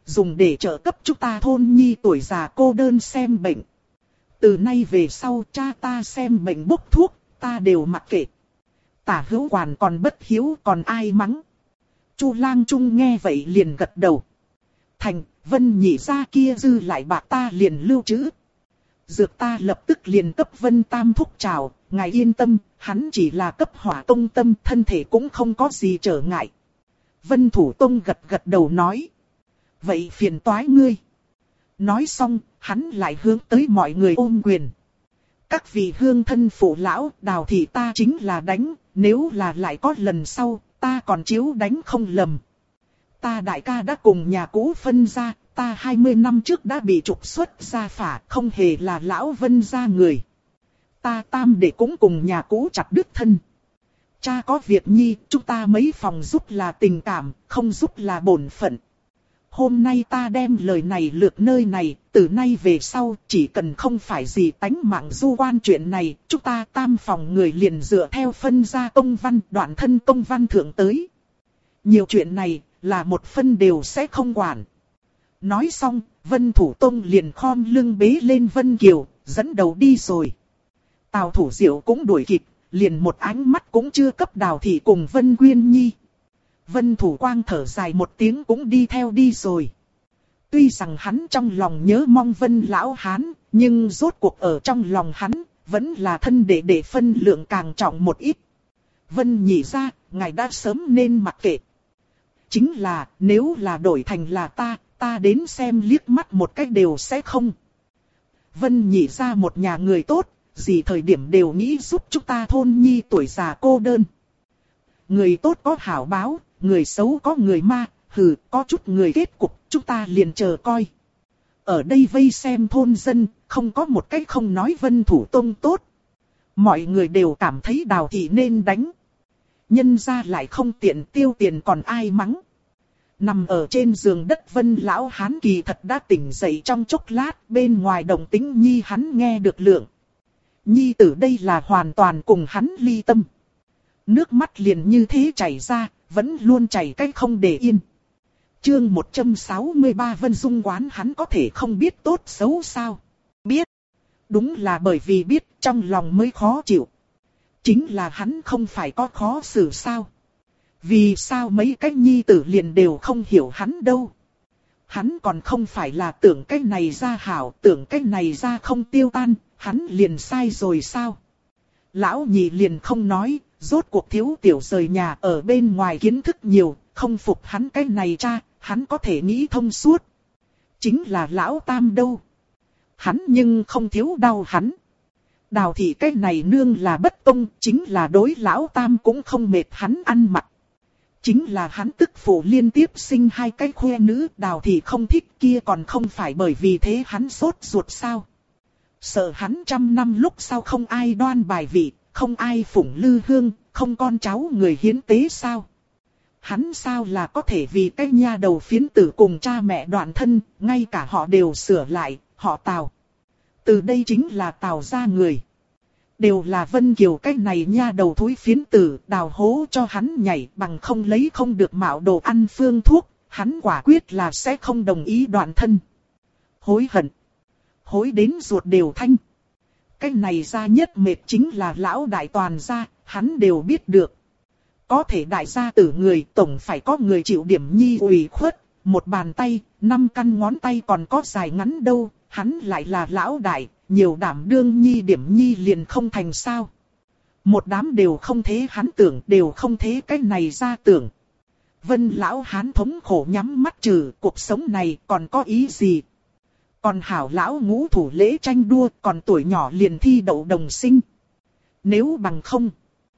Speaker 1: dùng để trợ cấp chúng ta thôn nhi tuổi già cô đơn xem bệnh. Từ nay về sau cha ta xem bệnh bốc thuốc, ta đều mặc kệ. Tả Hữu Quản còn bất hiếu còn ai mắng. Chu Lang Trung nghe vậy liền gật đầu. Thành, Vân nhị gia kia dư lại bạc ta liền lưu trữ. Dược ta lập tức liền cấp Vân Tam thúc chào, ngài yên tâm, hắn chỉ là cấp hỏa tông tâm, thân thể cũng không có gì trở ngại. Vân Thủ Tông gật gật đầu nói. Vậy phiền toái ngươi. Nói xong, hắn lại hướng tới mọi người ôm quyền. Các vị hương thân phụ lão, Đào thị ta chính là đánh, nếu là lại có lần sau, ta còn chiếu đánh không lầm. Ta đại ca đã cùng nhà cũ phân ra, ta 20 năm trước đã bị trục xuất ra phả, không hề là lão Vân gia người. Ta tam đệ cũng cùng nhà cũ chặt đứt thân. Cha có việc nhi, chúng ta mấy phòng giúp là tình cảm, không giúp là bổn phận. Hôm nay ta đem lời này lược nơi này, từ nay về sau chỉ cần không phải gì tánh mạng du quan chuyện này, chúng ta tam phòng người liền dựa theo phân gia công văn, đoạn thân công văn thượng tới. Nhiều chuyện này là một phân đều sẽ không quản. Nói xong, Vân Thủ Tông liền khom lưng bế lên Vân Kiều, dẫn đầu đi rồi. Tào Thủ Diệu cũng đuổi kịp, liền một ánh mắt cũng chưa cấp Đào thị cùng Vân Quyên Nhi. Vân Thủ Quang thở dài một tiếng cũng đi theo đi rồi. Tuy rằng hắn trong lòng nhớ mong Vân Lão Hán, nhưng rốt cuộc ở trong lòng hắn, vẫn là thân để phân lượng càng trọng một ít. Vân nhị gia, ngài đã sớm nên mặc kệ. Chính là, nếu là đổi thành là ta đến xem liếc mắt một cách đều sẽ không. Vân nhị gia một nhà người tốt, gì thời điểm đều nghĩ giúp chúng ta thôn nhi tuổi già cô đơn. Người tốt có hảo báo, người xấu có người ma, có chút người kết cục, chúng ta liền chờ coi. Ở đây vây xem thôn dân, không có một cách không nói Vân Thủ Tông tốt. Mọi người đều cảm thấy Đào thị nên đánh. Nhân ra lại không tiện tiêu tiền còn ai mắng. Nằm ở trên giường đất Vân Lão Hán kỳ thật đã tỉnh dậy trong chốc lát, bên ngoài đồng tính Nhi hắn nghe được lượng. Nhi tử đây là hoàn toàn cùng hắn ly tâm. Nước mắt liền như thế chảy ra, vẫn luôn chảy cách không để yên. Chương 163 Vân Dung quán hắn có thể không biết tốt xấu sao? Biết. Đúng là bởi vì biết trong lòng mới khó chịu. Chính là hắn không phải có khó xử sao? Vì sao mấy cái nhi tử liền đều không hiểu hắn đâu? Hắn còn không phải là tưởng cái này ra hảo, tưởng cái này ra không tiêu tan, hắn liền sai rồi sao? Lão nhị liền không nói, rốt cuộc thiếu tiểu rời nhà ở bên ngoài kiến thức nhiều, không phục hắn cái này cha, hắn có thể nghĩ thông suốt. Chính là lão tam đâu? Hắn nhưng không thiếu đau hắn. Đào thị cái này nương là bất công, chính là đối lão tam cũng không mệt hắn ăn mặc. Chính là hắn tức phụ liên tiếp sinh hai cái khoe nữ, Đào thị không thích kia còn không phải bởi vì thế hắn sốt ruột sao? Sợ hắn 100 năm lúc sau không ai đoan bài vị, không ai phụng lư hương, không con cháu người hiến tế sao? Hắn sao là có thể vì cái nha đầu phiến tử cùng cha mẹ đoạn thân, ngay cả họ đều sửa lại, họ Tào. Từ đây chính là Tào gia người. Đều là Vân Kiều cái này nha đầu thúi phiến tử, đào hố cho hắn nhảy, bằng không lấy không được mạo đồ ăn phương thuốc, hắn quả quyết là sẽ không đồng ý đoạn thân. Hối hận. Hối đến ruột đều thanh. Cái này ra nhất mệt chính là lão đại toàn gia, hắn đều biết được. Có thể đại gia tử người tổng phải có người chịu điểm nhi ủy khuất, một bàn tay, 5 căn ngón tay còn có dài ngắn đâu, hắn lại là lão đại, nhiều đảm đương nhi điểm nhi liền không thành sao. Một đám đều không thế hắn tưởng, đều không thế cái này ra tưởng. Vân Lão Hán thống khổ nhắm mắt trừ, cuộc sống này còn có ý gì? Còn hảo lão ngũ thủ lễ tranh đua, còn tuổi nhỏ liền thi đậu đồng sinh. Nếu bằng không,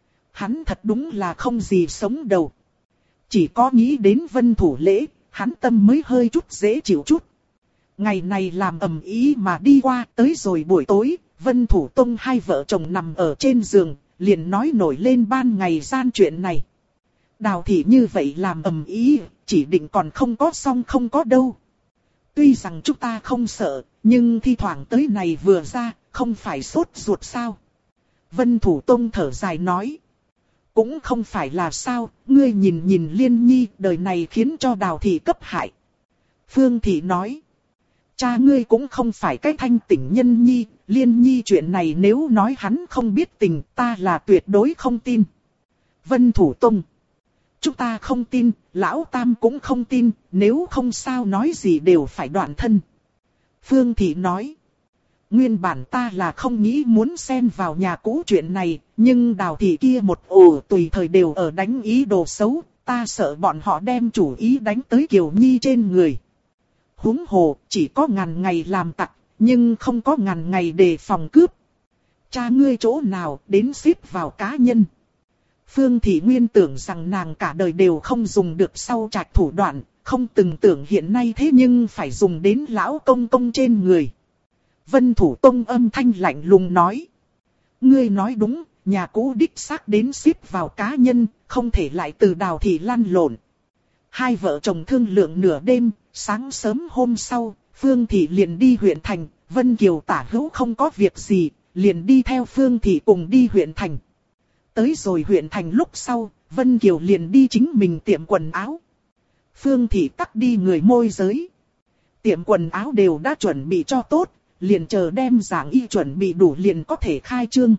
Speaker 1: hắn thật đúng là không gì sống đầu. Chỉ có nghĩ đến Vân thủ lễ, hắn tâm mới hơi chút dễ chịu chút. Ngày này làm ầm ĩ mà đi qua, tới rồi buổi tối, Vân Thủ Tông hai vợ chồng nằm ở trên giường, liền nói nổi lên ban ngày gian chuyện này. Đào thị như vậy làm ầm ĩ, chỉ định còn không có xong không có đâu. Tuy rằng chúng ta không sợ, nhưng thi thoảng tới này vừa ra, không phải sốt ruột sao? Vân Thủ Tông thở dài nói. Cũng không phải là sao, ngươi nhìn nhìn Liên Nhi, đời này khiến cho Đào thị cấp hại. Phương Thị nói. Cha ngươi cũng không phải cái thanh tỉnh nhân nhi, Liên Nhi chuyện này nếu nói hắn không biết tình, ta là tuyệt đối không tin. Vân Thủ Tông. Chúng ta không tin, Lão Tam cũng không tin, nếu không sao nói gì đều phải đoạn thân. Phương Thị nói. Nguyên bản ta là không nghĩ muốn xen vào nhà cũ chuyện này, nhưng Đào Thị kia một ổ tùy thời đều ở đánh ý đồ xấu, ta sợ bọn họ đem chủ ý đánh tới Kiều Nhi trên người. Huống hồ, chỉ có ngàn ngày làm tặc, nhưng không có ngàn ngày đề phòng cướp. Cha ngươi chỗ nào đến xếp vào cá nhân. Phương Thị nguyên tưởng rằng nàng cả đời đều không dùng được sau trạch thủ đoạn, không từng tưởng hiện nay thế nhưng phải dùng đến lão công công trên người. Vân Thủ Tông âm thanh lạnh lùng nói. Ngươi nói đúng, nhà cũ đích xác đến xếp vào cá nhân, không thể lại từ Đào Thị lăn lộn. Hai vợ chồng thương lượng nửa đêm, sáng sớm hôm sau, Phương Thị liền đi huyện thành, Vân Kiều tả hữu không có việc gì, liền đi theo Phương Thị cùng đi huyện thành. Tới rồi huyện thành lúc sau, Vân Kiều liền đi chính mình tiệm quần áo. Phương Thị tắt đi người môi giới. Tiệm quần áo đều đã chuẩn bị cho tốt, liền chờ đem giảng y chuẩn bị đủ liền có thể khai trương.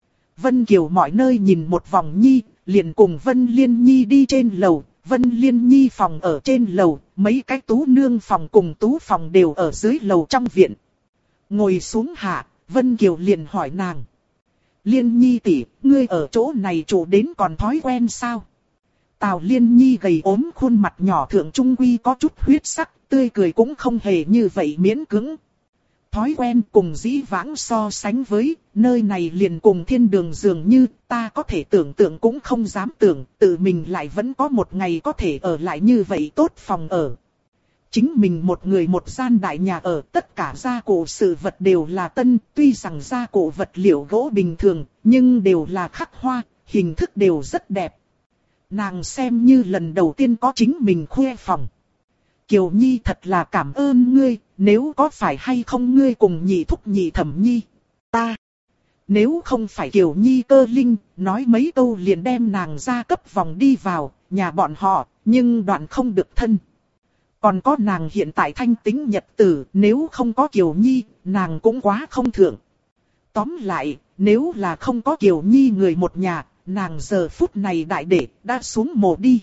Speaker 1: Vân Kiều mọi nơi nhìn một vòng nhi, liền cùng Vân Liên Nhi đi trên lầu. Vân Liên Nhi phòng ở trên lầu, mấy cái tú nương phòng cùng tú phòng đều ở dưới lầu trong viện. Ngồi xuống hạ, Vân Kiều liền hỏi nàng. Liên Nhi tỷ, ngươi ở chỗ này trụ đến còn thói quen sao? Tào Liên Nhi gầy ốm khuôn mặt nhỏ thượng trung quy có chút huyết sắc, tươi cười cũng không hề như vậy miễn cưỡng. Thói quen cùng dĩ vãng so sánh với, nơi này liền cùng thiên đường dường như, ta có thể tưởng tượng cũng không dám tưởng, tự mình lại vẫn có một ngày có thể ở lại như vậy tốt phòng ở. Chính mình một người một gian đại nhà ở, tất cả gia cụ sự vật đều là tân, tuy rằng gia cụ vật liệu gỗ bình thường, nhưng đều là khắc hoa, hình thức đều rất đẹp. Nàng xem như lần đầu tiên có chính mình khuê phòng. Kiều Nhi thật là cảm ơn ngươi, nếu có phải hay không ngươi cùng nhị thúc nhị thẩm nhi, ta. Nếu không phải Kiều Nhi cơ linh, nói mấy câu liền đem nàng ra cấp vòng đi vào, nhà bọn họ, nhưng đoạn không được thân. Còn có nàng hiện tại thanh tính nhật tử, nếu không có Kiều Nhi, nàng cũng quá không thượng. Tóm lại, nếu là không có Kiều Nhi người một nhà, nàng giờ phút này đại đệ đã xuống mồ đi.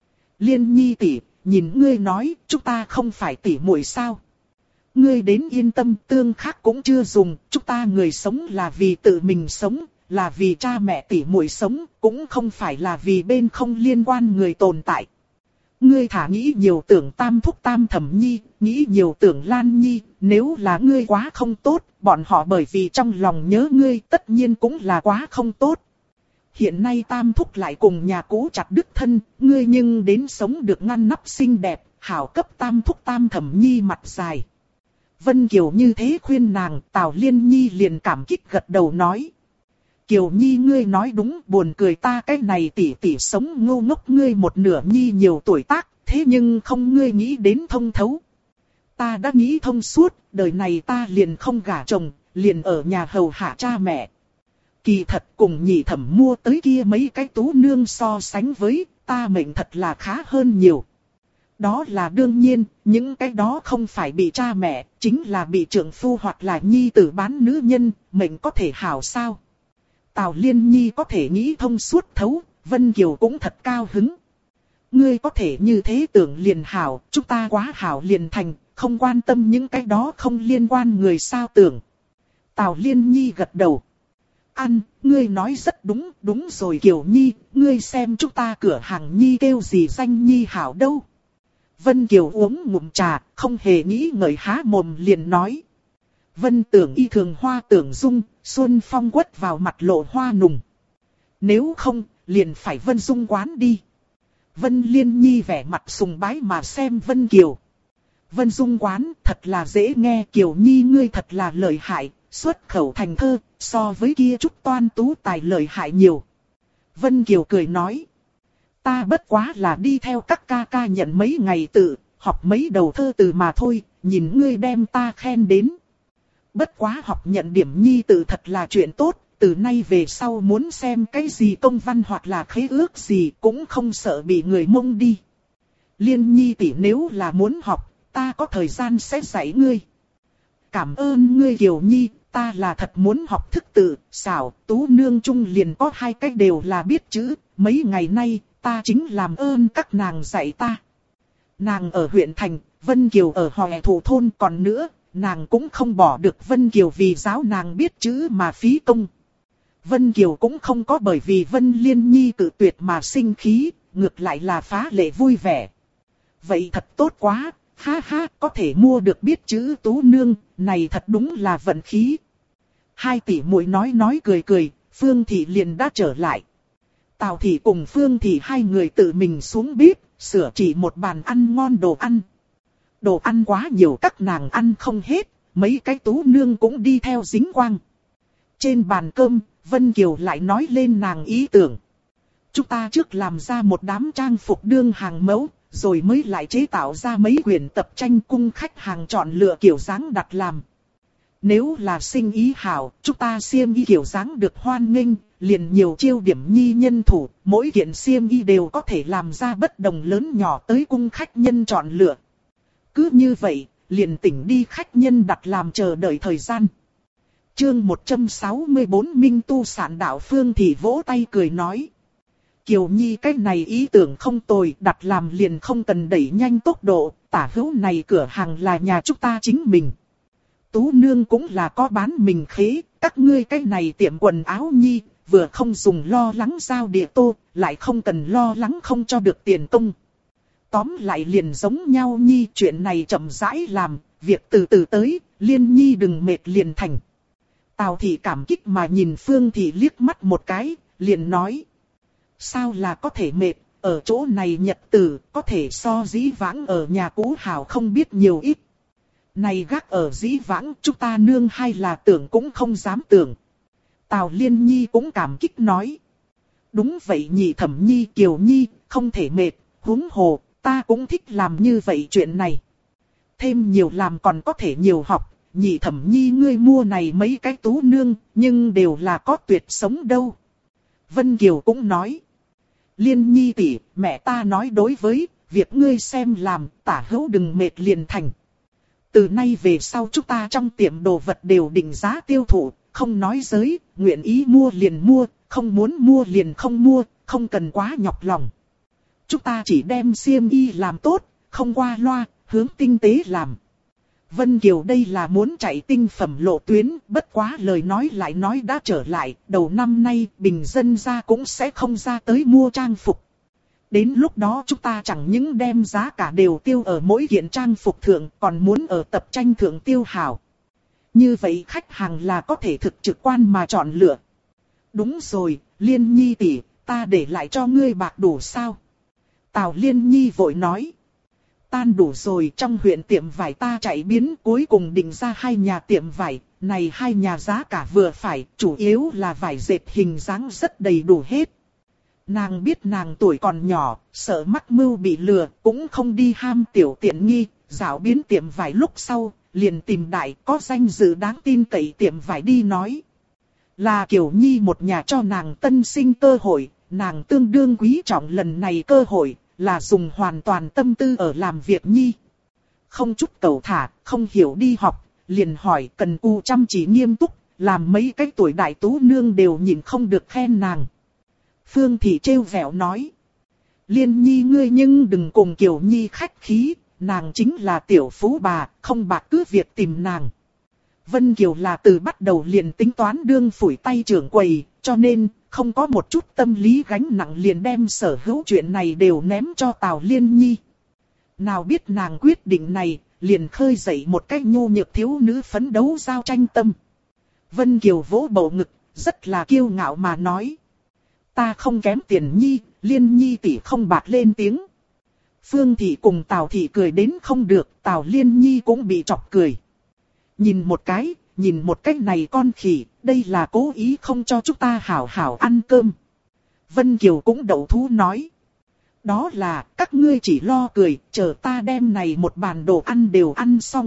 Speaker 1: Liên Nhi tỷ, nhìn ngươi nói, chúng ta không phải tỷ muội sao? Ngươi đến yên tâm, tương khác cũng chưa dùng, chúng ta người sống là vì tự mình sống, là vì cha mẹ tỷ muội sống, cũng không phải là vì bên không liên quan người tồn tại. Ngươi thả nghĩ nhiều tưởng tam thúc tam thẩm nhi, nghĩ nhiều tưởng Lan Nhi, nếu là ngươi quá không tốt, bọn họ bởi vì trong lòng nhớ ngươi tất nhiên cũng là quá không tốt. Hiện nay tam thúc lại cùng nhà cũ chặt đứt thân, ngươi nhưng đến sống được ngăn nắp xinh đẹp, hảo cấp tam thúc tam thẩm nhi mặt dài. Vân Kiều như thế khuyên nàng, Tào Liên Nhi liền cảm kích gật đầu nói. Kiều Nhi ngươi nói đúng, buồn cười ta cái này tỷ tỷ sống ngu ngốc ngươi một nửa nhi nhiều tuổi tác, thế nhưng không ngươi nghĩ đến thông thấu. Ta đã nghĩ thông suốt, đời này ta liền không gả chồng, liền ở nhà hầu hạ cha mẹ. Kỳ thật cùng nhị thẩm mua tới kia mấy cái tú nương so sánh với, ta mệnh thật là khá hơn nhiều. Đó là đương nhiên, những cái đó không phải bị cha mẹ, chính là bị trượng phu hoặc là nhi tử bán nữ nhân, mệnh có thể hảo sao. Tào Liên Nhi có thể nghĩ thông suốt thấu, Vân Kiều cũng thật cao hứng. Ngươi có thể như thế tưởng liền hảo, chúng ta quá hảo liền thành, không quan tâm những cái đó không liên quan người sao tưởng. Tào Liên Nhi gật đầu. Ăn, ngươi nói rất đúng, đúng rồi Kiều Nhi, ngươi xem chúng ta cửa hàng Nhi kêu gì danh Nhi hảo đâu. Vân Kiều uống ngụm trà, không hề nghĩ ngợi há mồm liền nói. Vân tưởng y thường hoa tưởng dung, xuân phong quất vào mặt lộ hoa nùng. Nếu không, liền phải Vân Dung quán đi. Vân Liên Nhi vẻ mặt sùng bái mà xem Vân Kiều. Vân Dung quán thật là dễ nghe, Kiều Nhi ngươi thật là lợi hại, xuất khẩu thành thơ, so với kia chút toan tú tài lợi hại nhiều. Vân Kiều cười nói. Ta bất quá là đi theo các ca ca nhận mấy ngày tự, học mấy đầu thơ từ mà thôi, nhìn ngươi đem ta khen đến. Bất quá học nhận điểm nhi tự thật là chuyện tốt, từ nay về sau muốn xem cái gì công văn hoặc là khế ước gì cũng không sợ bị người Mông đi. Liên Nhi tỷ nếu là muốn học, ta có thời gian sẽ dạy ngươi. Cảm ơn ngươi Kiều Nhi, ta là thật muốn học thức tự, xảo, Tú nương chung liền có 2 cách đều là biết chữ, mấy ngày nay, ta chính làm ơn các nàng dạy ta. Nàng ở huyện thành, Vân Kiều ở Hòe Thủ thôn, còn nữa, nàng cũng không bỏ được Vân Kiều vì giáo nàng biết chữ mà phí công. Vân Kiều cũng không có bởi vì Vân Liên Nhi cự tuyệt mà sinh khí, ngược lại là phá lệ vui vẻ. Vậy thật tốt quá, ha ha, có thể mua được biết chữ Tú nương, này thật đúng là vận khí. 2 tỷ muội nói cười cười, Phương Thị liền đã trở lại. Tào Thị cùng Phương Thị 2 người tự mình xuống bếp, sửa chỉ một bàn ăn ngon đồ ăn. Đồ ăn quá nhiều các nàng ăn không hết, mấy cái Tú nương cũng đi theo dính quang. Trên bàn cơm, Vân Kiều lại nói lên nàng ý tưởng. Chúng ta trước làm ra một đám trang phục đương hàng mẫu, rồi mới lại chế tạo ra mấy quyển tập tranh cung khách hàng chọn lựa kiểu dáng đặt làm. Nếu là sinh ý hảo, chúng ta xiêm y kiểu dáng được hoan nghênh, liền nhiều chiêu điểm nhi nhân thủ, mỗi kiện xiêm y đều có thể làm ra bất đồng lớn nhỏ tới cung khách nhân chọn lựa. Cứ như vậy, liền tỉnh đi khách nhân đặt làm chờ đợi thời gian. Chương 164 Minh Tu Sản Đạo. Phương Thị vỗ tay cười nói. Kiều Nhi cái này ý tưởng không tồi, đặt làm liền không cần đẩy nhanh tốc độ, tả hữu này cửa hàng là nhà chúng ta chính mình. Tú nương cũng là có bán mình khế, các ngươi cái này tiệm quần áo Nhi, vừa không dùng lo lắng giao địa tô, lại không cần lo lắng không cho được tiền công. Tóm lại liền giống nhau Nhi, chuyện này chậm rãi làm, việc từ từ tới, Liên Nhi đừng mệt liền thành. Tào Thị cảm kích mà nhìn Phương Thị liếc mắt một cái, liền nói. Sao là có thể mệt, ở chỗ này nhật tử, có thể so dĩ vãng ở nhà cũ hảo không biết nhiều ít. Này gác ở dĩ vãng, chúng ta nương hay là tưởng cũng không dám tưởng. Tào Liên Nhi cũng cảm kích nói. Đúng vậy nhị thẩm Nhi Kiều Nhi, không thể mệt, huống hồ, ta cũng thích làm như vậy chuyện này. Thêm nhiều làm còn có thể nhiều học, nhị thẩm Nhi ngươi mua này mấy cái Tú nương, nhưng đều là có tuyệt sống đâu. Vân Kiều cũng nói. Liên Nhi tỷ, mẹ ta nói đối với, việc ngươi xem làm, tả hữu đừng mệt liền thành. Từ nay về sau chúng ta trong tiệm đồ vật đều định giá tiêu thụ, không nói giới, nguyện ý mua liền mua, không muốn mua liền không mua, không cần quá nhọc lòng. Chúng ta chỉ đem xiêm y làm tốt, không qua loa, hướng tinh tế làm. Vân Kiều đây là muốn chạy tinh phẩm lộ tuyến, bất quá lời nói lại nói đã trở lại, đầu năm nay bình dân ra cũng sẽ không ra tới mua trang phục. Đến lúc đó chúng ta chẳng những đem giá cả đều tiêu ở mỗi kiện trang phục thượng, còn muốn ở tập tranh thượng tiêu hảo. Như vậy khách hàng là có thể thực trực quan mà chọn lựa. Đúng rồi, Liên Nhi tỷ, ta để lại cho ngươi bạc đủ sao? Tào Liên Nhi vội nói. Tan đủ rồi, trong huyện tiệm vải ta chạy biến, cuối cùng định ra 2 nhà tiệm vải, này 2 nhà giá cả vừa phải, chủ yếu là vải dệt hình dáng rất đầy đủ hết. Nàng biết nàng tuổi còn nhỏ, sợ mắc mưu bị lừa, cũng không đi ham tiểu tiện nghi, dạo biến tiệm vải lúc sau, liền tìm đại có danh dự đáng tin cậy tiệm vải đi nói. Là Kiều Nhi một nhà cho nàng tân sinh cơ hội, nàng tương đương quý trọng lần này cơ hội, là dùng hoàn toàn tâm tư ở làm việc Nhi. Không chút cầu thả, không hiểu đi học, liền hỏi cần cù chăm chỉ nghiêm túc, làm mấy cái tuổi đại Tú nương đều nhìn không được khen nàng. Phương Thị trêu vẹo nói. Liên Nhi ngươi nhưng đừng cùng Kiều Nhi khách khí, nàng chính là tiểu phú bà, không bạc cứ việc tìm nàng. Vân Kiều là từ bắt đầu liền tính toán đương phủi tay trưởng quầy, cho nên không có một chút tâm lý gánh nặng liền đem sở hữu chuyện này đều ném cho Tào Liên Nhi. Nào biết nàng quyết định này, liền khơi dậy một cái nhu nhược thiếu nữ phấn đấu giao tranh tâm. Vân Kiều vỗ bầu ngực, rất là kiêu ngạo mà nói. Ta không kém tiền Nhi, Liên Nhi tỷ không bạc lên tiếng. Phương Thị cùng Tào Thị cười đến không được, Tào Liên Nhi cũng bị chọc cười. Nhìn một cái này con khỉ, đây là cố ý không cho chúng ta hảo hảo ăn cơm. Vân Kiều cũng đậu thú nói. Đó là các ngươi chỉ lo cười, chờ ta đem này một bàn đồ ăn đều ăn xong.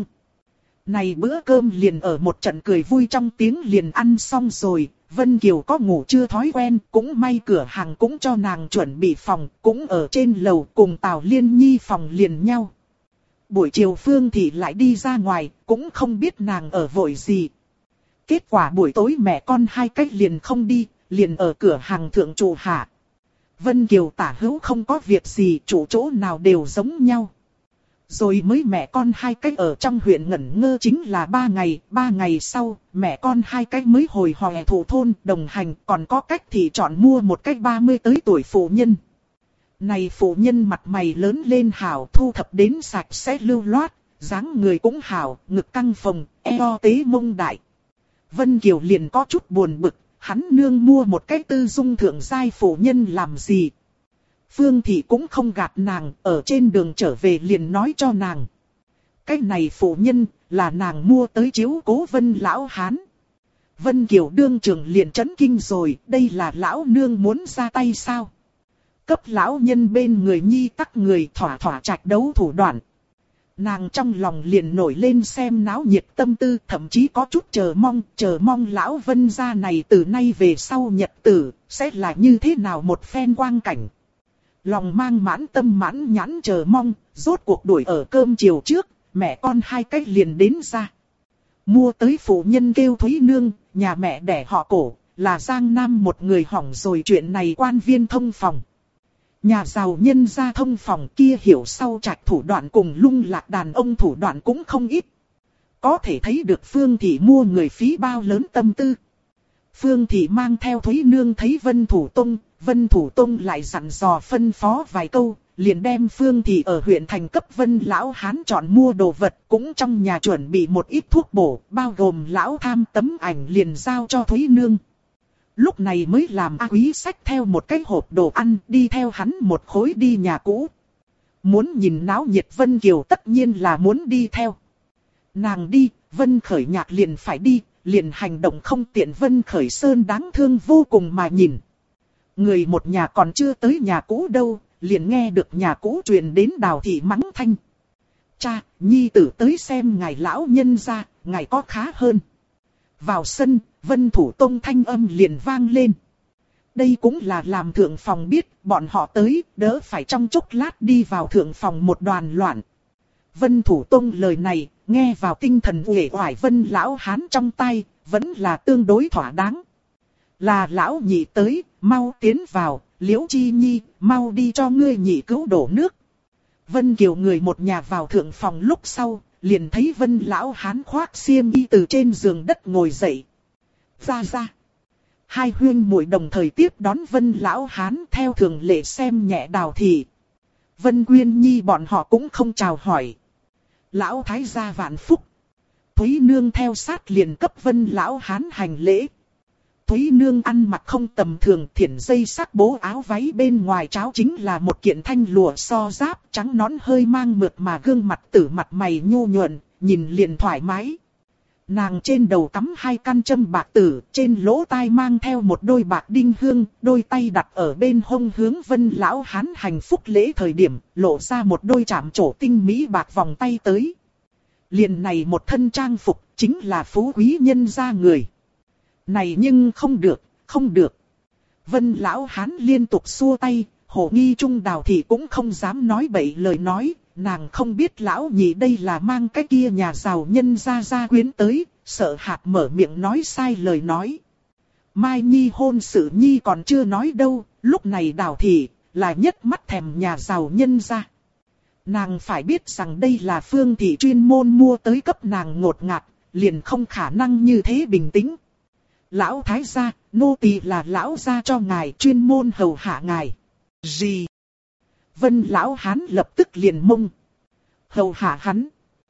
Speaker 1: Này bữa cơm liền ở một trận cười vui trong tiếng liền ăn xong rồi. Vân Kiều có ngủ chưa thói quen, cũng may cửa hàng cũng cho nàng chuẩn bị phòng, cũng ở trên lầu cùng Tào Liên Nhi phòng liền nhau. Buổi chiều Phương Thị lại đi ra ngoài, cũng không biết nàng ở vội gì. Kết quả buổi tối mẹ con hai cách liền không đi, liền ở cửa hàng thượng trụ hạ. Vân Kiều tả hữu không có việc gì, chủ chỗ nào đều giống nhau. Rồi mới mẹ con hai cách ở trong huyện ngẩn ngơ chính là 3 ngày, 3 ngày sau, mẹ con hai cách mới hồi hòe thủ thôn đồng hành, còn có cách thì chọn mua một cách 30 tới tuổi phụ nhân. Này phụ nhân mặt mày lớn lên hảo, thu thập đến sạch sẽ lưu loát, dáng người cũng hảo, ngực căng phồng, eo tế mông đại. Vân Kiều liền có chút buồn bực, hắn nương mua một cái tư dung thượng giai phụ nhân làm gì. Phương Thị cũng không gạt nàng, ở trên đường trở về liền nói cho nàng. Cái này phụ nhân, là nàng mua tới chiếu cố Vân lão hán. Vân Kiều đương trưởng liền chấn kinh rồi, đây là lão nương muốn ra tay sao? Cấp lão nhân bên người nhi tắc người thỏa thỏa trạch đấu thủ đoạn. Nàng trong lòng liền nổi lên xem náo nhiệt tâm tư, thậm chí có chút chờ mong lão Vân gia này từ nay về sau nhật tử, sẽ là như thế nào một phen quang cảnh. Lòng mang mãn tâm mãn nhãn chờ mong, rốt cuộc đuổi ở cơm chiều trước, mẹ con hai cách liền đến ra. Mua tới phụ nhân kêu Thúy Nương, nhà mẹ đẻ họ Cổ, là Giang Nam một người hỏng rồi chuyện này quan viên thông phòng. Nhà giàu nhân gia thông phòng kia hiểu sau trạch thủ đoạn cùng lung lạc đàn ông thủ đoạn cũng không ít. Có thể thấy được Phương Thị mua người phí bao lớn tâm tư. Phương Thị mang theo Thúy Nương thấy Vân Thủ Tông lại dặn dò phân phó vài câu, liền đem Phương Thị ở huyện thành cấp Vân lão hán chọn mua đồ vật, cũng trong nhà chuẩn bị một ít thuốc bổ, bao gồm lão tham tấm ảnh liền giao cho Thúy Nương. Lúc này mới làm A Quý xách theo một cái hộp đồ ăn, đi theo hắn một khối đi nhà cũ. Muốn nhìn náo nhiệt Vân Kiều tất nhiên là muốn đi theo. Nàng đi, Vân Khởi Nhạc liền phải đi, liền hành động không tiện. Vân Khởi Sơn đáng thương vô cùng mà nhìn. Người một nhà còn chưa tới nhà cũ đâu, liền nghe được nhà cũ truyền đến Đào thị mắng thanh. Cha, nhi tử tới xem ngài lão nhân ra, ngài có khá hơn. Vào sân, Vân Thủ Tông thanh âm liền vang lên. Đây cũng là làm thượng phòng biết, bọn họ tới, đỡ phải trong chốc lát đi vào thượng phòng một đoàn loạn. Vân Thủ Tông lời này, nghe vào tinh thần uể oải Vân lão hán trong tay, vẫn là tương đối thỏa đáng. Là lão nhị tới, mau tiến vào, Liễu Chi Nhi, mau đi cho ngươi nhị cứu đổ nước. Vân Kiều người một nhà vào thượng phòng lúc sau, liền thấy Vân lão hán khoác xiêm y từ trên giường đất ngồi dậy. Ra. Hai huynh muội đồng thời tiếp đón Vân lão hán theo thường lệ xem nhẹ Đào thị. Vân Quyên Nhi bọn họ cũng không chào hỏi. Lão thái gia vạn phúc. Thúy Nương theo sát liền cấp Vân lão hán hành lễ. Thúy Nương ăn mặc không tầm thường, thiển dây sắc bố áo váy bên ngoài tráo chính là một kiện thanh lụa so giáp trắng nón hơi mang mượt mà gương mặt tử mặt mày nhu nhuận, nhìn liền thoải mái. Nàng trên đầu cắm 2 căn châm bạc tử, trên lỗ tai mang theo một đôi bạc đinh hương, đôi tay đặt ở bên hông hướng Vân lão hán hành phúc lễ thời điểm, lộ ra một đôi chạm trổ tinh mỹ bạc vòng tay tới. Liền này một thân trang phục, chính là phú quý nhân gia người. Này nhưng không được. Vân lão hán liên tục xua tay, hổ nghi trung Đào thị cũng không dám nói bậy lời nói, nàng không biết lão nhị đây là mang cái kia nhà giàu nhân gia quyến tới, sợ hạt mở miệng nói sai lời nói. Mai Nhi hôn sự Nhi còn chưa nói đâu, lúc này Đào thị là nhất mắt thèm nhà giàu nhân gia. Nàng phải biết rằng đây là Phương Thị chuyên môn mua tới cấp nàng ngột ngạt, liền không khả năng như thế bình tĩnh. Lão thái gia, nô tỳ là lão gia cho ngài chuyên môn hầu hạ ngài. Gì? Vân lão hán lập tức liền mông. Hầu hạ hắn.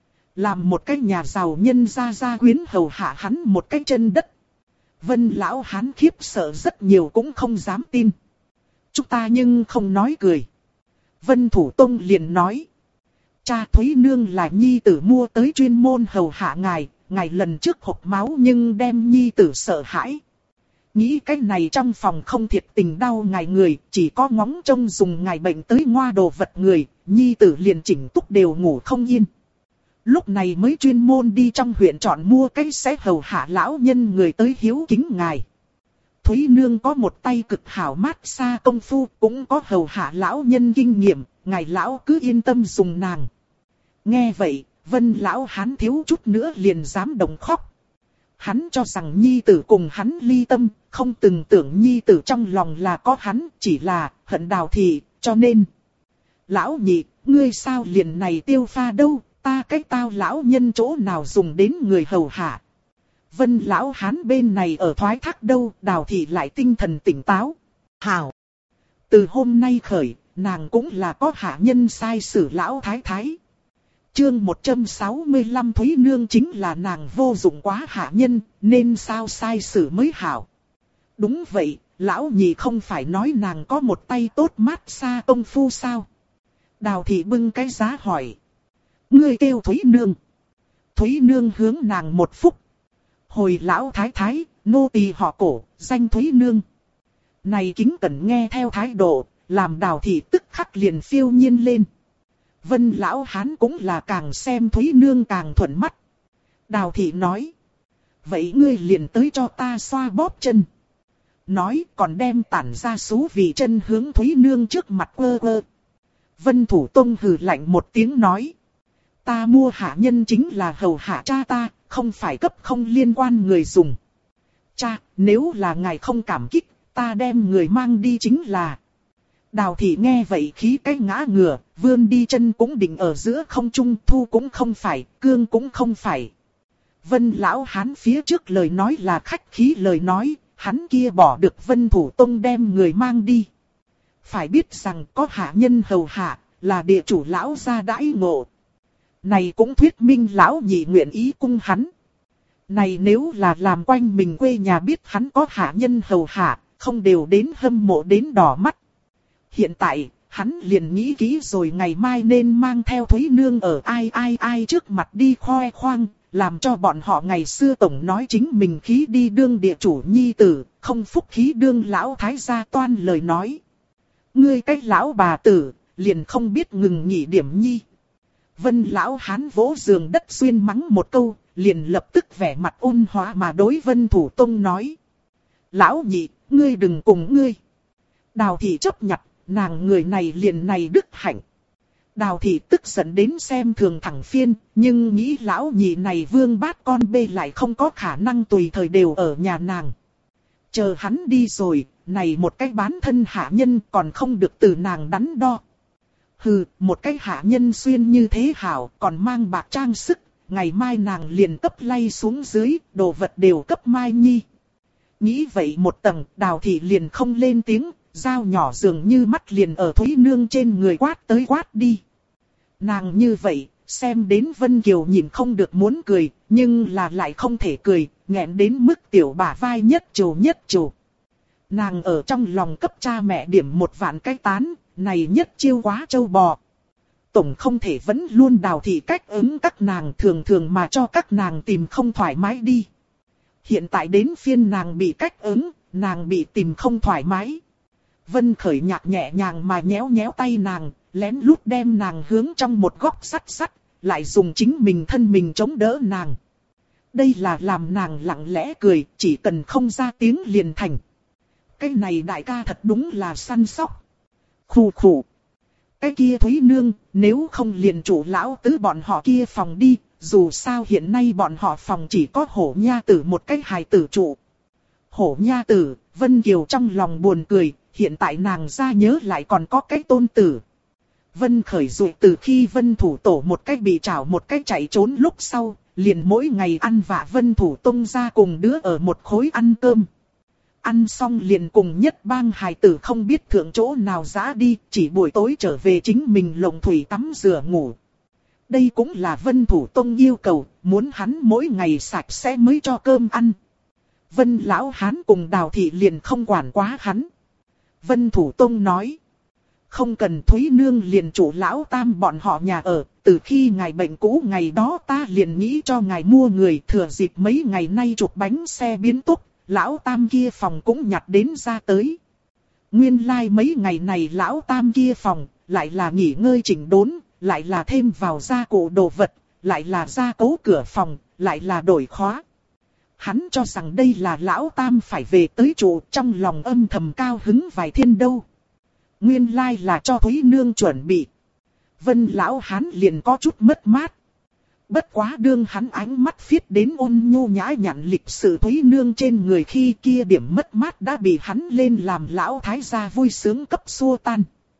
Speaker 1: Làm một cái nhà giàu nhân gia quyến hầu hạ hắn một cái chân đất. Vân lão hán khiếp sợ rất nhiều cũng không dám tin. Chúng ta nhưng không nói cười. Vân Thủ Tông liền nói. Cha Thúy Nương là nhi tử mua tới chuyên môn hầu hạ ngài. Ngài lần trước hộc máu nhưng đem nhi tử sợ hãi. Nghĩ cái này trong phòng không thiệt tình đau ngài người, chỉ có ngóng trông dùng ngài bệnh tới ngoa đồ vật người, nhi tử liền chỉnh túc đều ngủ không yên. Lúc này mới chuyên môn đi trong huyện chọn mua cái sẽ hầu hạ lão nhân người tới hiếu kính ngài. Thúy Nương có một tay cực hảo mát xa công phu, cũng có hầu hạ lão nhân kinh nghiệm, ngài lão cứ yên tâm dùng nàng. Nghe vậy, Vân lão hán thiếu chút nữa liền dám đồng khóc. Hắn cho rằng nhi tử cùng hắn ly tâm, không từng tưởng nhi tử trong lòng là có hắn, chỉ là hận Đào thị, cho nên. Lão nhị, ngươi sao liền này tiêu pha đâu, ta cách tao lão nhân chỗ nào dùng đến người hầu hạ. Vân lão hán bên này ở thoái thác đâu, Đào thị lại tinh thần tỉnh táo. Hảo! Từ hôm nay khởi, nàng cũng là có hạ nhân sai xử lão thái thái. Chương 165 Thúy Nương chính là nàng vô dụng quá hạ nhân, nên sao sai xử mới hảo. Đúng vậy, lão nhị không phải nói nàng có một tay tốt mát xa công phu sao. Đào thị bưng cái giá hỏi. Ngươi kêu Thúy Nương. Thúy Nương hướng nàng một phút. Hồi lão thái thái, nô tỳ họ Cổ, danh Thúy Nương. Này kính cẩn nghe theo thái độ, làm Đào thị tức khắc liền phiêu nhiên lên. Vân lão hán cũng là càng xem Thúy Nương càng thuận mắt. Đào thị nói. Vậy ngươi liền tới cho ta xoa bóp chân. Nói còn đem tản ra số vị chân hướng Thúy Nương trước mặt quơ quơ. Vân Thủ Tông hừ lạnh một tiếng nói. Ta mua hạ nhân chính là hầu hạ cha ta, không phải cấp không liên quan người dùng. Cha, nếu là ngài không cảm kích, ta đem người mang đi chính là. Đào thị nghe vậy khí cái ngã ngửa, vươn đi chân cũng định ở giữa không trung, thu cũng không phải, cương cũng không phải. Vân lão hán phía trước lời nói là khách khí lời nói, hắn kia bỏ được Vân Thủ Tông đem người mang đi. Phải biết rằng có hạ nhân hầu hạ, là địa chủ lão gia đãi ngộ. Này cũng thuyết minh lão nhị nguyện ý cung hắn. Này nếu là làm quanh mình quê nhà biết hắn có hạ nhân hầu hạ, không đều đến hâm mộ đến đỏ mắt. Hiện tại, hắn liền nghĩ kỹ rồi ngày mai nên mang theo Thúy Nương ở ai trước mặt đi khoe khoang, làm cho bọn họ ngày xưa tổng nói chính mình khí đi đương địa chủ nhi tử, không phúc khí đương lão thái gia toan lời nói. Ngươi cách lão bà tử, liền không biết ngừng nghỉ điểm nhi. Vân lão hán vỗ giường đất xuyên mắng một câu, liền lập tức vẻ mặt ôn hòa mà đối Vân Thủ Tông nói. Lão nhị, ngươi đừng cùng ngươi. Đào thị chấp nhặt, nàng người này liền này đức hạnh. Đào thị tức giận đến xem thường thẳng phiên, nhưng nghĩ lão nhị này vương bát con bê lại không có khả năng tùy thời đều ở nhà nàng. Chờ hắn đi rồi, này một cái bán thân hạ nhân còn không được từ nàng đắn đo. Hừ, một cái hạ nhân xuyên như thế hảo, còn mang bạc trang sức, ngày mai nàng liền cấp lay xuống dưới, đồ vật đều cấp Mai Nhi. Nghĩ vậy một tầng, Đào thị liền không lên tiếng, dao nhỏ dường như mắt liền ở Thúy Nương trên người quát tới quát đi. Nàng như vậy, xem đến Vân Kiều nhìn không được muốn cười, nhưng là lại không thể cười, nghẹn đến mức tiểu bả vai nhất trù. Nàng ở trong lòng cấp cha mẹ điểm 1.000 cái tán, này nhất chiêu quá trâu bò. Tổng không thể vẫn luôn Đào thị cách ứng các nàng thường thường mà cho các nàng tìm không thoải mái đi. Hiện tại đến phiên nàng bị cách ứng, nàng bị tìm không thoải mái. Vân Khởi nhạc nhẹ nhàng mà nhéo nhéo tay nàng, lén lút đem nàng hướng trong một góc sắt, lại dùng chính mình thân mình chống đỡ nàng. Đây là làm nàng lặng lẽ cười, chỉ cần không ra tiếng liền thành. Cái này đại ca thật đúng là săn sóc. Khù khù. Cái kia Thúy Nương, nếu không liền chủ lão tứ bọn họ kia phòng đi, dù sao hiện nay bọn họ phòng chỉ có Hổ Nha Tử một cái hài tử trụ. Hổ Nha Tử, Vân Kiều trong lòng buồn cười, hiện tại nàng ra nhớ lại còn có cái tôn tử. Vân Khởi dụ từ khi Vân Thủ Tổ một cách bị trảo một cách chạy trốn lúc sau, liền mỗi ngày ăn vạ Vân Thủ Tông ra cùng đứa ở một khối ăn cơm. Ăn xong liền cùng nhất bang hài tử không biết thượng chỗ nào dã đi, chỉ buổi tối trở về chính mình lồng thủy tắm rửa ngủ. Đây cũng là Vân Thủ Tông yêu cầu, muốn hắn mỗi ngày sạch sẽ mới cho cơm ăn. Vân Lão Hán cùng Đào thị liền không quản quá hắn. Vân Thủ Tông nói. Không cần Thúy Nương liền chủ Lão Tam bọn họ nhà ở, từ khi ngài bệnh cũ ngày đó ta liền nghĩ cho ngài mua người thừa dịp mấy ngày nay chụp bánh xe biến tốc. Lão Tam kia phòng cũng nhặt đến ra tới. Nguyên lai mấy ngày này Lão Tam kia phòng, lại là nghỉ ngơi chỉnh đốn, lại là thêm vào gia cụ đồ vật, lại là gia cố cửa phòng, lại là đổi khóa. Hắn cho rằng đây là Lão Tam phải về tới trụ, trong lòng âm thầm cao hứng vài thiên đâu. Nguyên lai là cho Thúy Nương chuẩn bị. Vân lão hán liền có chút mất mát. Bất quá đương hắn ánh mắt phiết đến ôn nhu nhã nhặn lịch sự Thúy Nương trên người khi kia điểm mất mát đã bị hắn lên làm lão thái gia vui sướng cấp xua tan.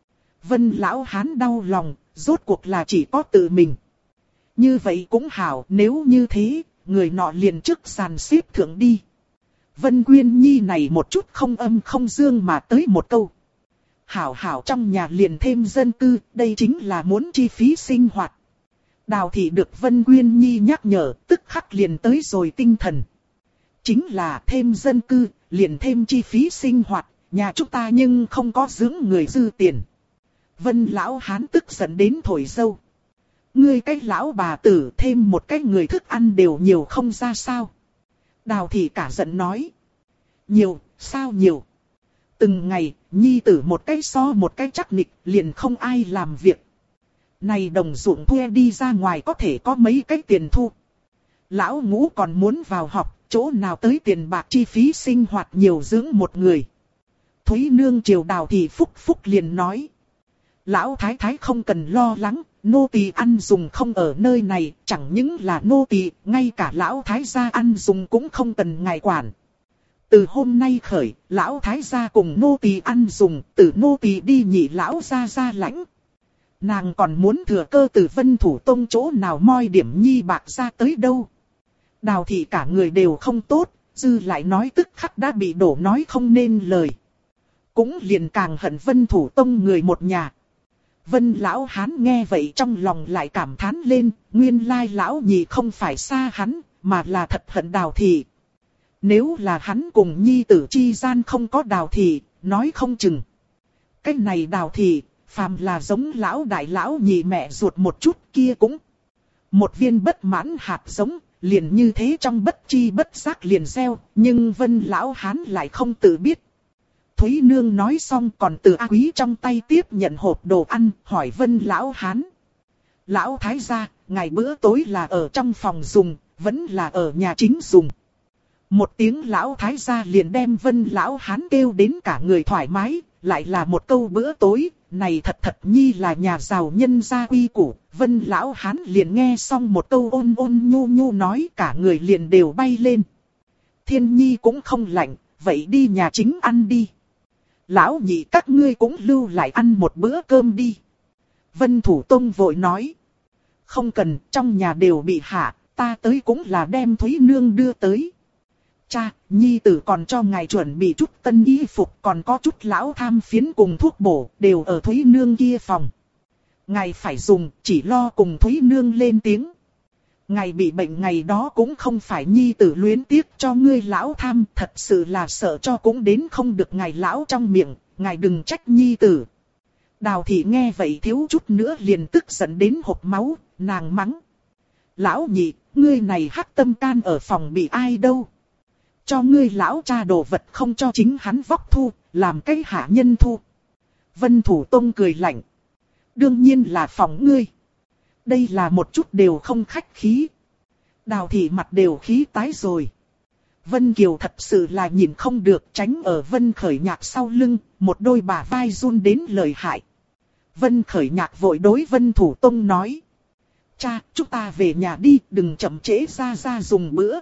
Speaker 1: Vân lão hán đau lòng, rốt cuộc là chỉ có tự mình. Như vậy cũng hảo, nếu như thế, người nọ liền trước sàn xếp thượng đi. Vân Quyên Nhi này một chút không âm không dương mà tới một câu. Hảo hảo trong nhà liền thêm dân cư, đây chính là muốn chi phí sinh hoạt. Đào thị được Vân Quyên Nhi nhắc nhở, tức khắc liền tới rồi tinh thần. Chính là thêm dân cư, liền thêm chi phí sinh hoạt, nhà chúng ta nhưng không có dưỡng người dư tiền. Vân lão hán tức giận đến thổi dâu. Ngươi cái lão bà tử thêm một cái người thức ăn đều nhiều không ra sao. Đào thị cả giận nói. Nhiều, sao nhiều? Từng ngày, nhi tử một cái so một cái chắc nịch, liền không ai làm việc. Này đồng ruộng thuê đi ra ngoài có thể có mấy cái tiền thu. Lão ngũ còn muốn vào học, chỗ nào tới tiền bạc chi phí sinh hoạt nhiều dưỡng một người. Thúy Nương triều Đào thị phúc phúc liền nói. Lão thái thái không cần lo lắng, nô tỳ ăn dùng không ở nơi này, chẳng những là nô tỳ, ngay cả lão thái gia ăn dùng cũng không cần ngài quản. Từ hôm nay khởi, lão thái gia cùng nô tỳ ăn dùng, từ nô tỳ đi nhị lão gia lãnh. Nàng còn muốn thừa cơ từ Vân Thủ Tông chỗ nào moi điểm nhi bạc ra tới đâu. Đào thị cả người đều không tốt, dư lại nói tức khắc đã bị đổ nói không nên lời. Cũng liền càng hận Vân Thủ Tông người một nhà. Vân lão hán nghe vậy trong lòng lại cảm thán lên, nguyên lai lão nhị không phải xa hắn, mà là thật hận Đào thị. Nếu là hắn cùng nhi tử chi gian không có Đào thị, nói không chừng. Cái này Đào thị, phàm là giống lão đại lão nhị mẹ ruột một chút kia cũng. Một viên bất mãn hạt giống, liền như thế trong bất chi bất giác liền gieo, nhưng Vân lão hán lại không tự biết. Thúy Nương nói xong còn từ A Quý trong tay tiếp nhận hộp đồ ăn, hỏi Vân lão hán. Lão thái gia, ngày bữa tối là ở trong phòng dùng, vẫn là ở nhà chính dùng. Một tiếng lão thái gia liền đem Vân lão hán kêu đến cả người thoải mái, lại là một câu bữa tối, này thật thật nhi là nhà giàu nhân gia quy củ. Vân lão hán liền nghe xong một câu ôn ôn nhu nhu nói cả người liền đều bay lên. Thiên nhi cũng không lạnh, vậy đi nhà chính ăn đi. Lão nhị các ngươi cũng lưu lại ăn một bữa cơm đi. Vân Thủ Tông vội nói. Không cần, trong nhà đều bị hạ, ta tới cũng là đem Thúy Nương đưa tới. Cha, nhi tử còn cho ngài chuẩn bị chút tân y phục, còn có chút lão tham phiến cùng thuốc bổ, đều ở Thúy Nương kia phòng. Ngài phải dùng, chỉ lo cùng Thúy Nương lên tiếng. Ngài bị bệnh ngày đó cũng không phải nhi tử luyến tiếc cho ngươi lão tham, thật sự là sợ cho cũng đến không được ngài lão trong miệng, ngài đừng trách nhi tử. Đào thị nghe vậy thiếu chút nữa liền tức giận đến hộc máu, nàng mắng. Lão nhị, ngươi này hắc tâm can ở phòng bị ai đâu? Cho ngươi lão cha đồ vật không cho chính hắn vóc thu, làm cái hạ nhân thu. Vân Thủ Tông cười lạnh. Đương nhiên là phòng ngươi. Đây là một chút đều không khách khí. Đào thị mặt đều khí tái rồi. Vân Kiều thật sự là nhìn không được, tránh ở Vân Khởi Nhạc sau lưng, một đôi bả vai run đến lợi hại. Vân Khởi Nhạc vội đối Vân Thủ Tông nói. Cha, chúng ta về nhà đi, đừng chậm trễ ra dùng bữa.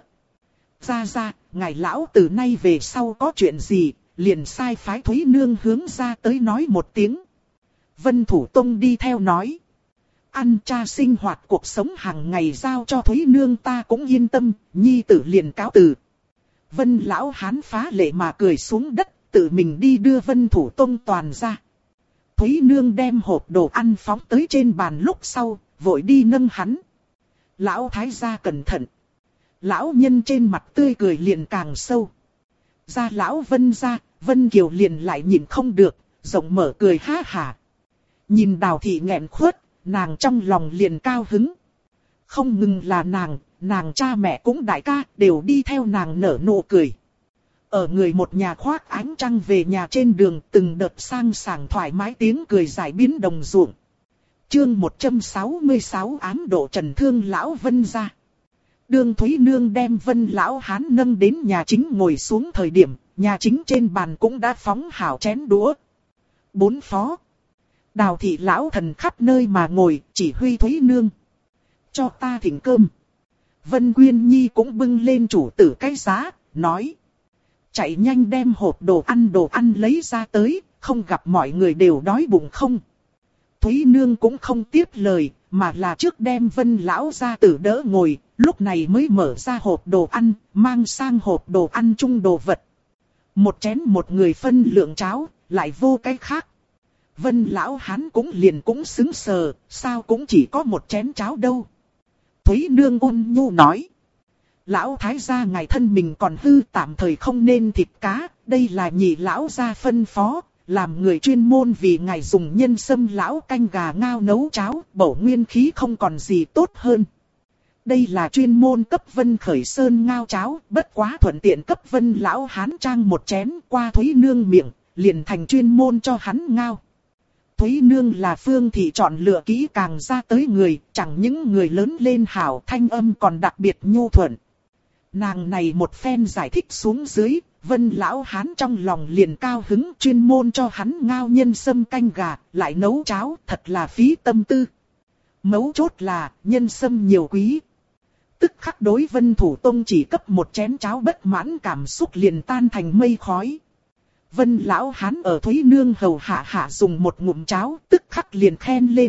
Speaker 1: Ra, ngài lão từ nay về sau có chuyện gì, liền sai phái Thúy Nương hướng ra tới nói một tiếng. Vân Thủ Tông đi theo nói. Ăn cha sinh hoạt cuộc sống hàng ngày giao cho Thúy Nương ta cũng yên tâm, nhi tử liền cáo từ. Vân lão hán phá lệ mà cười xuống đất, tự mình đi đưa Vân Thủ Tông toàn ra. Thúy Nương đem hộp đồ ăn phóng tới trên bàn lúc sau, vội đi nâng hắn. Lão thái gia cẩn thận. Lão nhân trên mặt tươi cười liền càng sâu. Ra lão Vân ra, Vân Kiều liền lại nhìn không được, rộng mở cười ha hả. Nhìn Đào thị nghẹn khuất, nàng trong lòng liền cao hứng. Không ngừng là nàng cha mẹ cũng đại ca đều đi theo nàng nở nụ cười. Ở người một nhà khoác ánh trăng về nhà trên đường từng đợt sang sảng thoải mái tiếng cười giải biến đồng ruộng. Chương 166 ám độ trần thương lão Vân ra. Đường Thúy Nương đem Vân lão hán nâng đến nhà chính ngồi xuống thời điểm, nhà chính trên bàn cũng đã phóng hảo chén đũa. Bốn phó. Đào thị lão thần khắp nơi mà ngồi, chỉ huy Thúy Nương. Cho ta thỉnh cơm. Vân Quyên Nhi cũng bưng lên chủ tử cái giá, nói. Chạy nhanh đem hộp đồ ăn lấy ra tới, không gặp mọi người đều đói bụng không. Thúy Nương cũng không tiếp lời, mà là trước đem Vân lão gia tử đỡ ngồi, lúc này mới mở ra hộp đồ ăn, mang sang hộp đồ ăn chung đồ vật. Một chén một người phân lượng cháo, lại vô cái khác. Vân lão hán cũng sững sờ, sao cũng chỉ có một chén cháo đâu. Thúy Nương ôn nhu nói. Lão thái gia ngài thân mình còn hư, tạm thời không nên thịt cá, đây là nhị lão gia phân phó, làm người chuyên môn vì ngài dùng nhân sâm lão canh gà ngao nấu cháo, bổ nguyên khí không còn gì tốt hơn. Đây là chuyên môn cấp Vân Khởi Sơn ngao cháo, bất quá thuận tiện cấp Vân lão hán trang một chén qua Thúy Nương miệng, liền thành chuyên môn cho hắn ngao. Thúy Nương là Phương thị chọn lựa kỹ càng ra tới người, chẳng những người lớn lên hảo, thanh âm còn đặc biệt nhu thuận. Nàng này một phen giải thích xuống dưới, Vân lão hán trong lòng liền cao hứng, chuyên môn cho hắn ngao nhân sâm canh gà, lại nấu cháo, thật là phí tâm tư. Mấu chốt là, nhân sâm nhiều quý. Tức khắc đối Vân Thủ Tông chỉ cấp một chén cháo bất mãn, cảm xúc liền tan thành mây khói. Vân lão hán ở Thúy Nương hầu hạ dùng một ngụm cháo, tức khắc liền khen lên.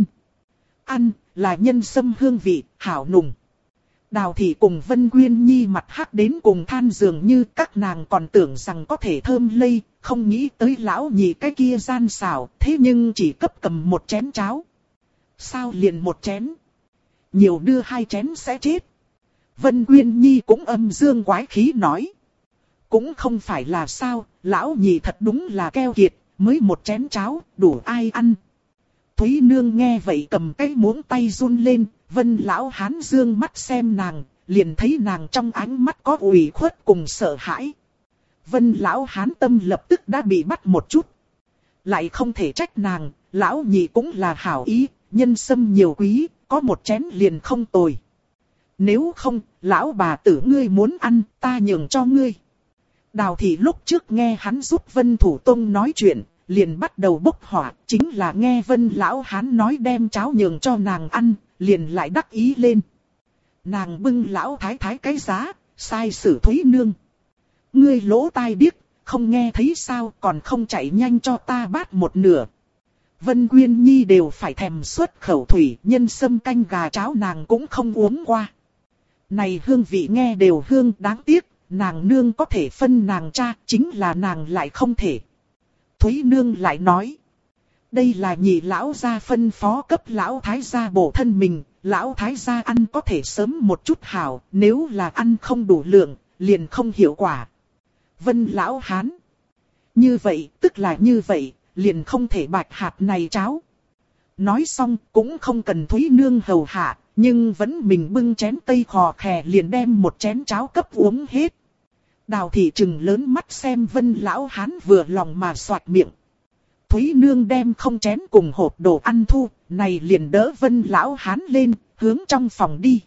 Speaker 1: Ăn, là nhân sâm hương vị, hảo nùng. Đào thị cùng Vân Quyên Nhi mặt hắc đến cùng than, dường như các nàng còn tưởng rằng có thể thơm lây, không nghĩ tới lão nhị cái kia gian xảo, thế nhưng chỉ cấp cầm một chén cháo. Sao liền một chén? Nhiều đưa hai chén sẽ chết. Vân Quyên Nhi cũng âm dương quái khí nói. Cũng không phải là sao, lão nhị thật đúng là keo kiệt, mới một chén cháo, đủ ai ăn. Thúy Nương nghe vậy cầm cái muỗng tay run lên, Vân lão hán dương mắt xem nàng, liền thấy nàng trong ánh mắt có ủy khuất cùng sợ hãi. Vân lão hán tâm lập tức đã bị bắt một chút. Lại không thể trách nàng, lão nhị cũng là hảo ý, nhân sâm nhiều quý, có một chén liền không tồi. Nếu không, lão bà tử ngươi muốn ăn, ta nhường cho ngươi. Đào thị lúc trước nghe hắn giúp Vân Thủ Tông nói chuyện, liền bắt đầu bốc hỏa, chính là nghe Vân lão hán nói đem cháo nhường cho nàng ăn, liền lại đắc ý lên. Nàng bưng lão thái thái cái giá, sai sử Thúy Nương. Ngươi lỗ tai điếc, không nghe thấy sao, còn không chạy nhanh cho ta bát một nửa. Vân Quyên Nhi đều phải thèm xuất khẩu thủy, nhân sâm canh gà cháo nàng cũng không uống qua. Này hương vị nghe đều hương, đáng tiếc, nàng nương có thể phân nàng cha, chính là nàng lại không thể. Thúy Nương lại nói. Đây là nhị lão gia phân phó cấp lão thái gia bổ thân mình, lão thái gia ăn có thể sớm một chút hảo, nếu là ăn không đủ lượng, liền không hiệu quả. Vân lão hán. Như vậy, tức là như vậy, liền không thể bạch hạt này cháo. Nói xong cũng không cần Thúy Nương hầu hạ, nhưng vẫn mình bưng chén tây khò khè liền đem một chén cháo cấp uống hết. Đào thị trừng lớn mắt xem Vân lão hán vừa lòng mà xoạt miệng. Thúy Nương đem không chén cùng hộp đồ ăn thu, này liền đỡ Vân lão hán lên, hướng trong phòng đi.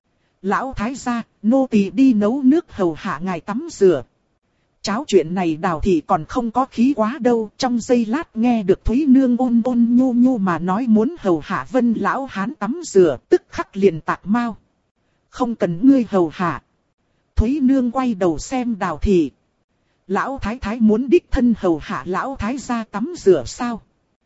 Speaker 1: Lão thái gia, nô tỳ đi nấu nước hầu hạ ngài tắm rửa. Cháo chuyện này Đào thị còn không có khí quá đâu, trong giây lát nghe được Thúy Nương ôn nhu nhu mà nói muốn hầu hạ Vân lão hán tắm rửa, tức khắc liền tạc mau. Không cần ngươi hầu hạ. Thúy Nương quay đầu xem Đào thị. Lão thái thái muốn đích thân hầu hạ lão thái gia tắm rửa sao?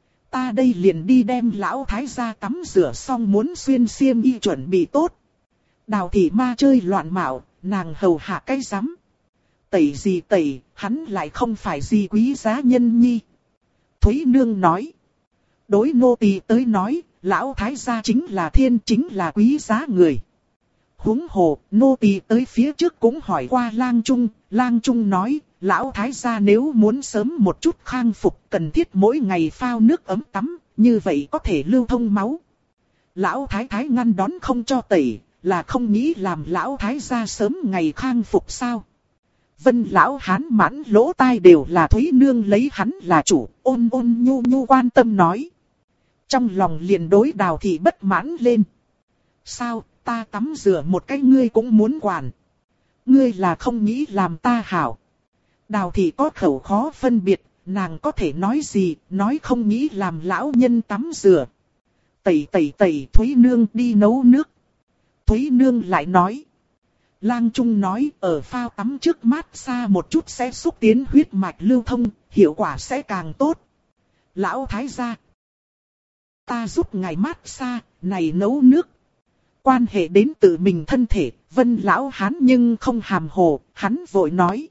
Speaker 1: Ta đây liền đi đem lão thái gia tắm rửa xong muốn xuyên xiêm y chuẩn bị tốt. Đào thị ma chơi loạn mạo, nàng hầu hạ cái rắm. Tẩy gì tẩy, hắn lại không phải gì quý giá nhân nhi. Thúy Nương nói. Đối nô tỳ tới nói, lão thái gia chính là thiên, chính là quý giá người. Huống hồ, nô tỳ tới phía trước cũng hỏi qua Lang Trung nói, lão thái gia nếu muốn sớm một chút khang phục cần thiết mỗi ngày phao nước ấm tắm, như vậy có thể lưu thông máu. Lão thái thái ngăn đón không cho tẩy, là không nghĩ làm lão thái gia sớm ngày khang phục sao? Vân lão hán mãn lỗ tai đều là Thúy Nương lấy hắn là chủ, ôn nhu quan tâm nói. Trong lòng liền đối Đào thị bất mãn lên. Sao, ta tắm rửa một cái ngươi cũng muốn quản. Ngươi là không nghĩ làm ta hảo. Đào thị có khẩu khó phân biệt, nàng có thể nói gì, nói không nghĩ làm lão nhân tắm rửa. Tẩy tẩy tẩy, Thúy Nương đi nấu nước. Thúy Nương lại nói. Lang Trung nói ở phao tắm trước mát xa một chút sẽ xúc tiến huyết mạch lưu thông, hiệu quả sẽ càng tốt. Lão thái gia, ta giúp ngài mát xa, này nấu nước. Quan hệ đến tự mình thân thể, Vân lão hán nhưng không hàm hồ, hắn vội nói.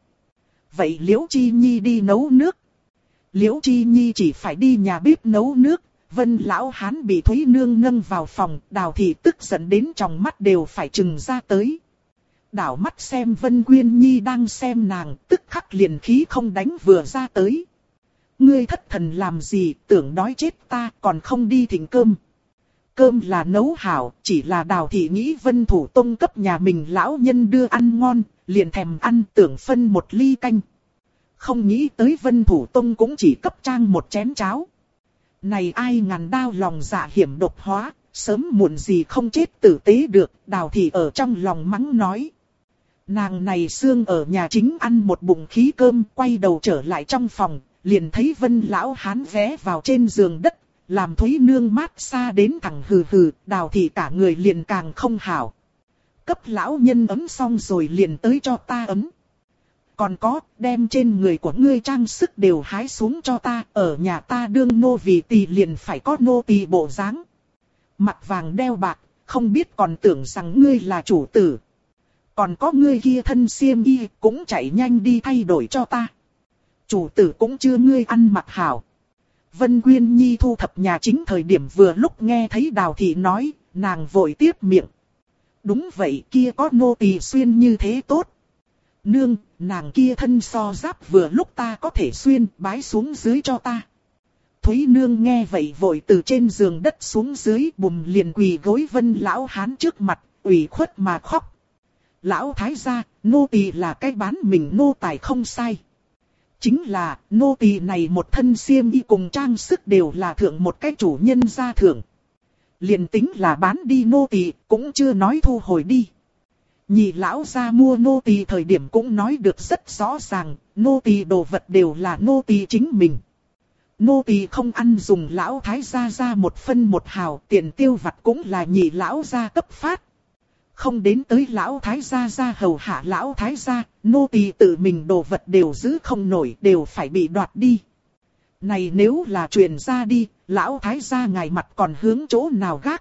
Speaker 1: Vậy Liễu Chi Nhi đi nấu nước. Liễu Chi Nhi chỉ phải đi nhà bếp nấu nước. Vân lão hán bị Thúy Nương nâng vào phòng, Đào Thị tức giận đến tròng mắt đều phải trừng ra tới. Đảo mắt xem Vân Quyên Nhi đang xem nàng, tức khắc liền khí không đánh vừa ra tới. Ngươi thất thần làm gì, tưởng đói chết ta, còn không đi thỉnh cơm. Cơm là nấu hảo, chỉ là Đào Thị nghĩ Vân Thủ Tông cấp nhà mình lão nhân đưa ăn ngon, liền thèm ăn, tưởng phân một ly canh. Không nghĩ tới Vân Thủ Tông cũng chỉ cấp trang một chén cháo. Này ai ngàn đao lòng dạ hiểm độc hóa, sớm muộn gì không chết tử tế được, Đào Thị ở trong lòng mắng nói. Nàng này xương ở nhà chính ăn một bụng khí cơm, quay đầu trở lại trong phòng, liền thấy Vân lão hán ghé vào trên giường đất, làm Thúy Nương mát xa đến thẳng hừ hừ, Đào Thị cả người liền càng không hảo. Cấp lão nhân ấm xong rồi liền tới cho ta ấm. Còn có, đem trên người của ngươi trang sức đều hái xuống cho ta, ở nhà ta đương nô vì tỳ liền phải có nô tỳ bộ dáng. Mặt vàng đeo bạc, không biết còn tưởng rằng ngươi là chủ tử. Còn có ngươi kia thân xiêm y, cũng chạy nhanh đi thay đổi cho ta. Chủ tử cũng chưa ngươi ăn mặc hảo. Vân Quyên Nhi thu thập nhà chính thời điểm vừa lúc nghe thấy Đào Thị nói, nàng vội tiếp miệng. Đúng vậy, kia có nô tỳ xuyên như thế tốt. Nương, nàng kia thân so giáp vừa lúc ta có thể xuyên, bái xuống dưới cho ta. Thúy Nương nghe vậy vội từ trên giường đất xuống dưới, bùm liền quỳ gối Vân lão hán trước mặt, ủy khuất mà khóc. Lão thái gia, nô tỳ là cái bán mình nô tài không sai. Chính là, nô tỳ này một thân xiêm y cùng trang sức đều là thượng một cái chủ nhân gia thượng. Liền tính là bán đi nô tỳ, cũng chưa nói thu hồi đi. Nhị lão gia mua nô tỳ thời điểm cũng nói được rất rõ ràng, nô tỳ đồ vật đều là nô tỳ chính mình. Nô tỳ không ăn dùng lão thái gia ra một phân một hào, tiền tiêu vặt cũng là nhị lão gia cấp phát. Không đến tới lão thái gia ra hầu hạ lão thái gia, nô tỳ tự mình đồ vật đều giữ không nổi, đều phải bị đoạt đi. Này nếu là truyền ra đi, lão thái gia ngài mặt còn hướng chỗ nào gác.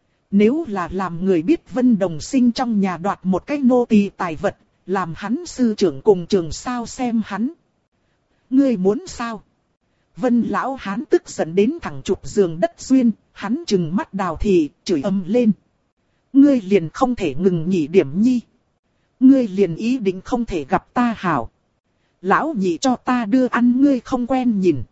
Speaker 1: Nếu là làm người biết Vân Đồng Sinh trong nhà đoạt một cái nô tỳ tài vật, làm hắn sư trưởng cùng trường sao xem hắn. Ngươi muốn sao? Vân lão hán tức giận đến thẳng chụp giường đất xuyên, hắn trừng mắt Đào Thị, chửi ầm lên. Ngươi liền không thể ngừng nhị điểm nhi. Ngươi liền ý định không thể gặp ta hảo. Lão nhị cho ta đưa ăn ngươi không quen nhìn.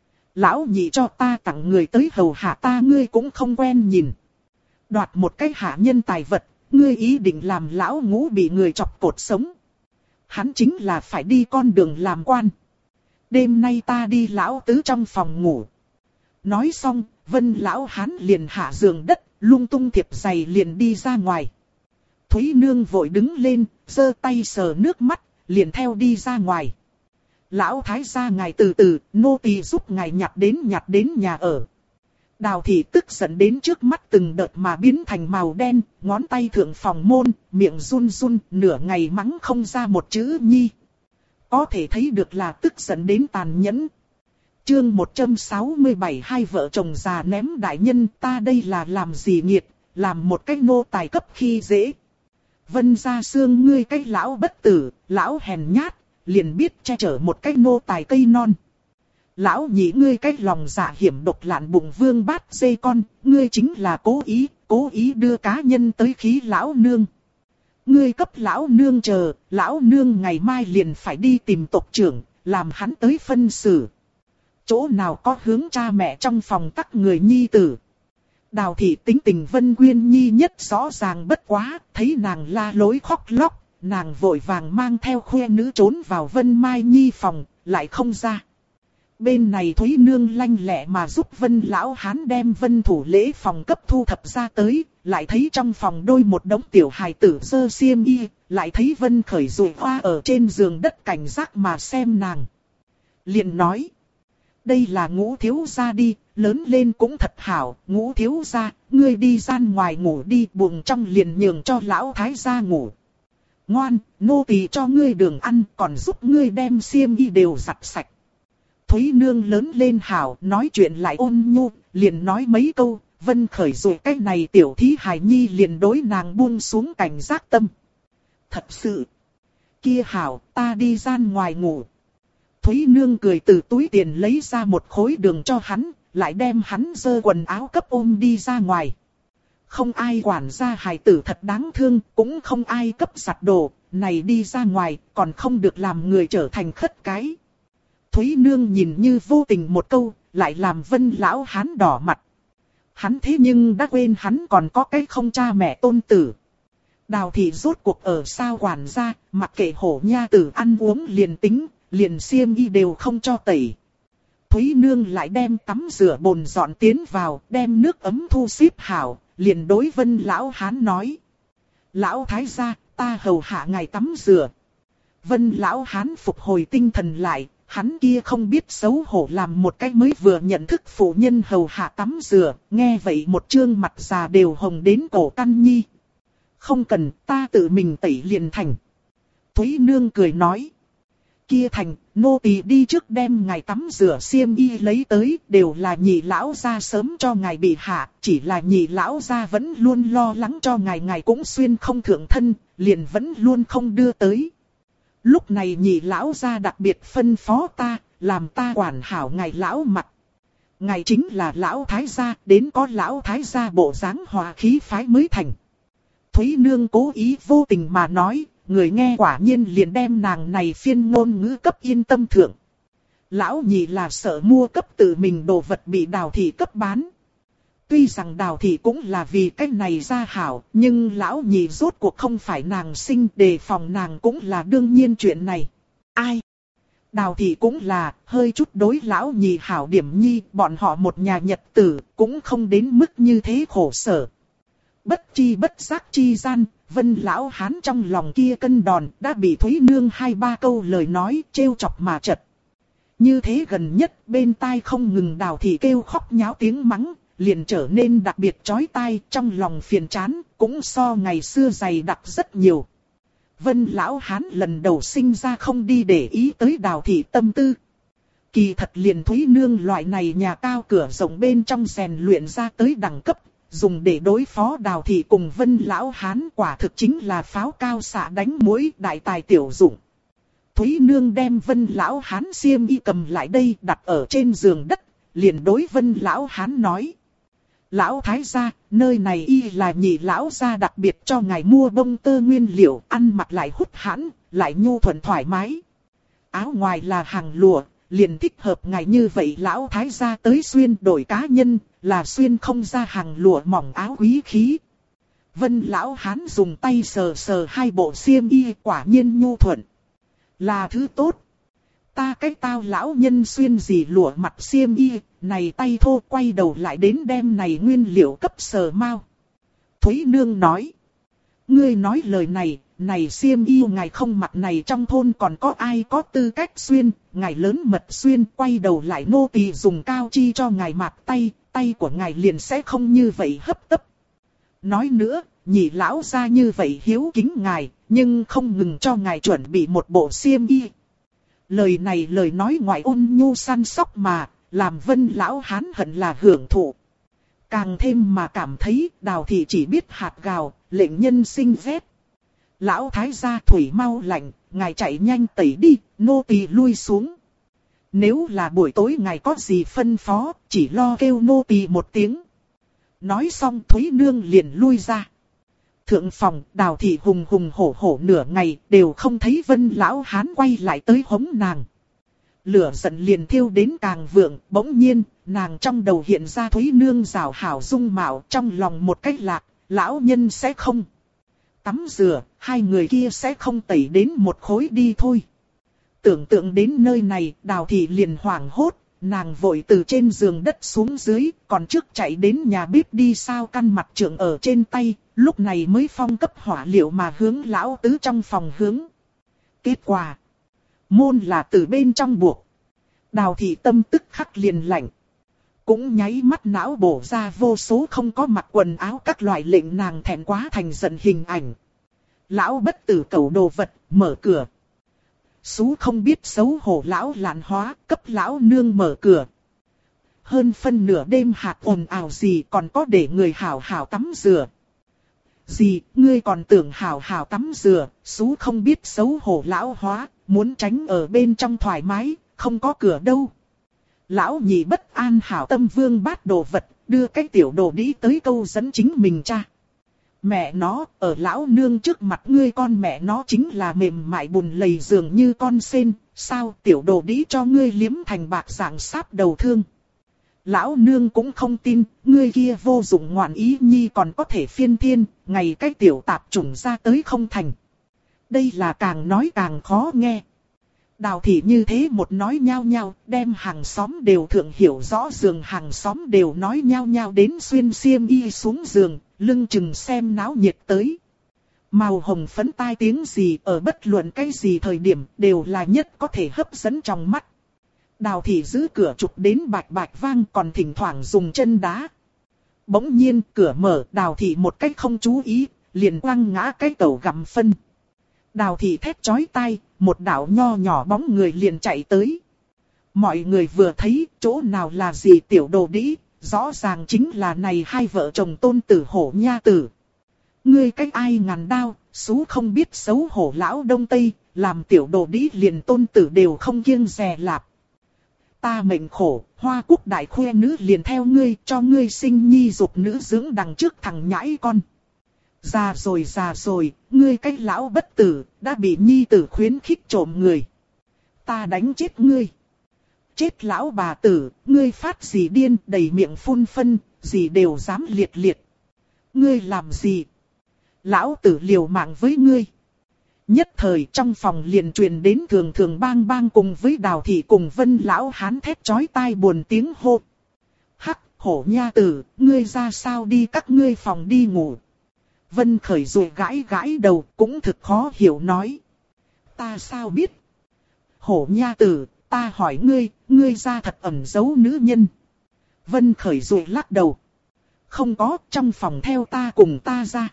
Speaker 1: Lão nhị cho ta tặng người tới hầu hạ ta ngươi cũng không quen nhìn. Đoạt một cái hạ nhân tài vật, ngươi ý định làm lão ngũ bị người chọc cột sống. Hắn chính là phải đi con đường làm quan. Đêm nay ta đi lão tứ trong phòng ngủ. Nói xong, Vân lão hán liền hạ giường đất, lung tung thiệp giày liền đi ra ngoài. Thúy Nương vội đứng lên, giơ tay sờ nước mắt, liền theo đi ra ngoài. Lão thái gia ngài từ từ, nô tỳ giúp ngài nhặt đến nhà ở. Đào Thị tức giận đến trước mắt từng đợt mà biến thành màu đen, ngón tay thượng phòng môn, miệng run run, nửa ngày mắng không ra một chữ nhi. Có thể thấy được là tức giận đến tàn nhẫn. Chương 167 hai vợ chồng già ném đại nhân, ta đây là làm gì nghiệt, làm một cái nô tài cấp khi dễ. Vân gia xương ngươi cái lão bất tử, lão hèn nhát, liền biết che chở một cái nô tài cây non. Lão nhị ngươi cái lòng dạ hiểm độc lạn bụng vương bát dê con, ngươi chính là cố ý đưa cá nhân tới khí lão nương. Ngươi cấp lão nương chờ, lão nương ngày mai liền phải đi tìm tộc trưởng, làm hắn tới phân xử. Chỗ nào có hướng cha mẹ trong phòng tắc người nhi tử. Đào Thị tính tình Vân Quyên Nhi nhất rõ ràng bất quá, thấy nàng la lối khóc lóc, nàng vội vàng mang theo khuê nữ trốn vào Vân Mai Nhi phòng, lại không ra. Bên này Thúy Nương lanh lẹ mà giúp Vân lão hán đem Vân thủ lễ phòng cấp thu thập ra tới, lại thấy trong phòng đôi một đống tiểu hài tử sơ xiêm y, lại thấy Vân khởi rụi hoa ở trên giường đất cảnh giác mà xem nàng. Liền nói, Đây là Ngũ thiếu gia đi, lớn lên cũng thật hảo. Ngũ thiếu gia, ngươi đi ra ngoài ngủ đi, buồng trong liền nhường cho lão thái gia ngủ. Ngoan, nô tỳ cho ngươi đường ăn, còn giúp ngươi đem xiêm y đều giặt sạch. Thúy Nương lớn lên hảo, nói chuyện lại ôn nhu, liền nói mấy câu. Vân Khởi rồi cái này tiểu thí hài nhi liền đối nàng buông xuống cảnh giác tâm. Thật sự. Kia hảo, ta đi ra ngoài ngủ. Thúy Nương cười từ túi tiền lấy ra một khối đường cho hắn, lại đem hắn dơ quần áo cấp ôm đi ra ngoài. Không ai quản gia hài tử thật đáng thương, cũng không ai cấp giặt đồ, này đi ra ngoài, còn không được làm người trở thành khất cái. Thúy Nương nhìn như vô tình một câu, lại làm Vân lão hán đỏ mặt. Hắn thế nhưng đã quên hắn còn có cái không cha mẹ tôn tử. Đào thị rốt cuộc ở sao quản gia, mặc kệ hổ nha tử ăn uống liền tính, liền xiêm y đều không cho tẩy. Thúy Nương lại đem tắm rửa bồn dọn tiến vào, đem nước ấm thu xếp hảo, liền đối Vân lão hán nói. Lão thái gia, ta hầu hạ ngài tắm rửa. Vân lão hán phục hồi tinh thần lại, hắn kia không biết xấu hổ làm một cái mới vừa nhận thức phụ nhân hầu hạ tắm rửa, nghe vậy một trương mặt già đều hồng đến cổ căn nhi. Không cần, ta tự mình tẩy liền thành. Thúy Nương cười nói. Kia thành, nô tỳ đi trước đem ngài tắm rửa xiêm y lấy tới, đều là nhị lão gia sớm cho ngài bị hạ, chỉ là nhị lão gia vẫn luôn lo lắng cho ngài cũng xuyên không thượng thân, liền vẫn luôn không đưa tới. Lúc này nhị lão gia đặc biệt phân phó ta, làm ta quản hảo ngài lão mặt. Ngài chính là lão thái gia, đến có lão thái gia bộ dáng hòa khí phái mới thành. Thúy Nương cố ý vô tình mà nói, người nghe quả nhiên liền đem nàng này phiên ngôn ngữ cấp yên tâm thượng. Lão nhị là sợ mua cấp tự mình đồ vật bị Đào thị cấp bán. Tuy rằng Đào thị cũng là vì cái này ra hảo, nhưng lão nhị rốt cuộc không phải nàng sinh, đề phòng nàng cũng là đương nhiên chuyện này. Ai? Đào thị cũng là, hơi chút đối lão nhị hảo điểm nhi, bọn họ một nhà nhật tử, cũng không đến mức như thế khổ sở. Bất chi bất giác chi gian, Vân lão hán trong lòng kia cân đòn đã bị Thúy Nương 2-3 câu lời nói trêu chọc mà chật. Như thế gần nhất bên tai không ngừng Đào thị kêu khóc nháo tiếng mắng, liền trở nên đặc biệt chói tai, trong lòng phiền chán, cũng so ngày xưa dày đặc rất nhiều. Vân lão hán lần đầu sinh ra không đi để ý tới Đào thị tâm tư. Kỳ thật liền Thúy Nương loại này nhà cao cửa rộng bên trong rèn luyện ra tới đẳng cấp, dùng để đối phó Đào thị cùng Vân lão hán quả thực chính là pháo cao xạ đánh muỗi đại tài tiểu dụng. Thúy Nương đem Vân lão hán xiêm y cầm lại đây đặt ở trên giường đất, liền đối Vân lão hán nói. Lão thái gia, nơi này y là nhị lão gia đặc biệt cho ngài mua bông tơ nguyên liệu, ăn mặc lại hút hãn, lại nhu thuận thoải mái. Áo ngoài là hàng lụa, liền thích hợp ngài như vậy lão thái gia tới xuyên đổi cá nhân, là xuyên không ra hàng lụa mỏng áo quý khí. Vân lão hán dùng tay sờ sờ hai bộ xiêm y quả nhiên nhu thuận. Là thứ tốt. Ta cái tao lão nhân xuyên gì lụa mặt xiêm y, này tay thô quay đầu lại đến đem này nguyên liệu cấp sờ mau. Thúy Nương nói. Ngươi nói lời này, này xiêm y ngài không mặc này trong thôn còn có ai có tư cách xuyên, ngài lớn mật xuyên quay đầu lại nô tỳ dùng cao chi cho ngài mặc tay, tay của ngài liền sẽ không như vậy hấp tấp. Nói nữa, nhị lão ra như vậy hiếu kính ngài, nhưng không ngừng cho ngài chuẩn bị một bộ xiêm y. Lời này lời nói ngoại ôn nhu săn sóc mà, làm Vân lão hán hận là hưởng thụ. Càng thêm mà cảm thấy Đào thị chỉ biết hạt gào, lệnh nhân sinh ghét. Lão thái gia thủy mau lạnh, ngài chạy nhanh tẩy đi, nô tỳ lui xuống. Nếu là buổi tối ngài có gì phân phó, chỉ lo kêu nô tỳ một tiếng. Nói xong Thúy Nương liền lui ra. Thượng phòng, Đào thị hùng hùng hổ hổ nửa ngày, đều không thấy Vân lão hán quay lại tới hống nàng. Lửa giận liền thiêu đến càng vượng, bỗng nhiên, nàng trong đầu hiện ra Thúy Nương rào hảo dung mạo, trong lòng một cách lạc, lão nhân sẽ không tắm rửa, hai người kia sẽ không tẩy đến một khối đi thôi. Tưởng tượng đến nơi này, Đào thị liền hoảng hốt, nàng vội từ trên giường đất xuống dưới, còn trước chạy đến nhà bếp đi sao căn mặt trượng ở trên tay, lúc này mới phong cấp hỏa liệu mà hướng lão tứ trong phòng hướng. Kết quả, môn là từ bên trong buộc. Đào thị tâm tức khắc liền lạnh. Cũng nháy mắt não bổ ra vô số không có mặc quần áo các loại lệnh nàng thẹn quá thành giận hình ảnh. Lão bất tử cẩu đồ vật, mở cửa. Sú không biết xấu hổ lão lạn hóa, cấp lão nương mở cửa. Hơn phân nửa đêm hạt ồn ào gì còn có để người hảo hảo tắm rửa. Gì, ngươi còn tưởng hảo hảo tắm rửa, Sú không biết xấu hổ lão hóa, muốn tránh ở bên trong thoải mái, không có cửa đâu. Lão nhị bất an hảo tâm vương bát đồ vật, đưa cái tiểu đồ đĩ tới câu dẫn chính mình cha. Mẹ nó, ở lão nương trước mặt ngươi con mẹ nó chính là mềm mại bùn lầy dường như con sen, sao tiểu đồ đĩ cho ngươi liếm thành bạc dạng sáp đầu thương. Lão nương cũng không tin, ngươi kia vô dụng ngoạn ý nhi còn có thể phiên thiên, ngày cái tiểu tạp chủng ra tới không thành. Đây là càng nói càng khó nghe. Đào thị như thế một nói nhao nhao, đem hàng xóm đều thượng hiểu rõ giường hàng xóm đều nói nhao nhao đến xuyên xiêm y xuống giường, lưng chừng xem náo nhiệt tới. Màu hồng phấn tai tiếng gì ở bất luận cái gì thời điểm đều là nhất có thể hấp dẫn trong mắt. Đào thị giữ cửa chụp đến bạch bạch vang còn thỉnh thoảng dùng chân đá. Bỗng nhiên cửa mở, đào thị một cách không chú ý, liền quăng ngã cái tẩu gặm phân. Đào thị thét chói tai, một đạo nho nhỏ bóng người liền chạy tới. Mọi người vừa thấy chỗ nào là gì tiểu đồ đĩ, rõ ràng chính là này hai vợ chồng tôn tử hổ nha tử. Ngươi cách ai ngàn đao, Sú không biết xấu hổ lão đông tây, làm tiểu đồ đĩ liền tôn tử đều không kiêng dè lạp. Ta mệnh khổ, hoa quốc đại khuê nữ liền theo ngươi, cho ngươi sinh nhi dục nữ dưỡng đằng trước thằng nhãi con. Già rồi, ngươi cái lão bất tử, đã bị nhi tử khuyến khích trộm người. Ta đánh chết ngươi. Chết lão bà tử, ngươi phát gì điên, đầy miệng phun phân, gì đều dám liệt liệt. Ngươi làm gì? Lão tử liều mạng với ngươi. Nhất thời trong phòng liền truyền đến thường thường bang bang cùng với Đào thị cùng Vân lão hán thét chói tai buồn tiếng hô. Hắc, hổ nha tử, ngươi ra sao đi các ngươi phòng đi ngủ. Vân khởi rồi gãi gãi đầu cũng thực khó hiểu nói. Ta sao biết? Hổ nha tử, ta hỏi ngươi, ngươi ra thật ẩn giấu nữ nhân. Vân khởi rồi lắc đầu. Không có, trong phòng theo ta cùng ta ra.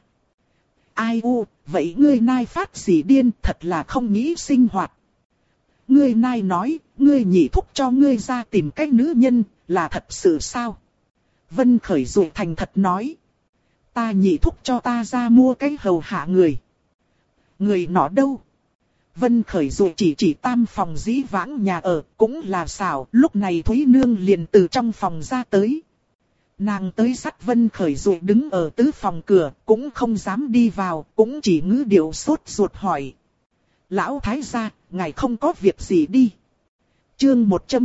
Speaker 1: Ai u, vậy ngươi nai phát gì điên, thật là không nghĩ sinh hoạt. Ngươi nai nói, ngươi nhị thúc cho ngươi ra tìm cách nữ nhân, là thật sự sao? Vân khởi rồi thành thật nói. Ta nhị thúc cho ta ra mua cái hầu hạ người. Người nọ đâu? Vân khởi rồi chỉ tam phòng dĩ vãng nhà ở, cũng là xảo, lúc này Thúy Nương liền từ trong phòng ra tới. Nàng tới dắt Vân khởi rồi đứng ở tứ phòng cửa, cũng không dám đi vào, cũng chỉ ngữ điệu sốt ruột hỏi. Lão thái gia, ngài không có việc gì đi. Chương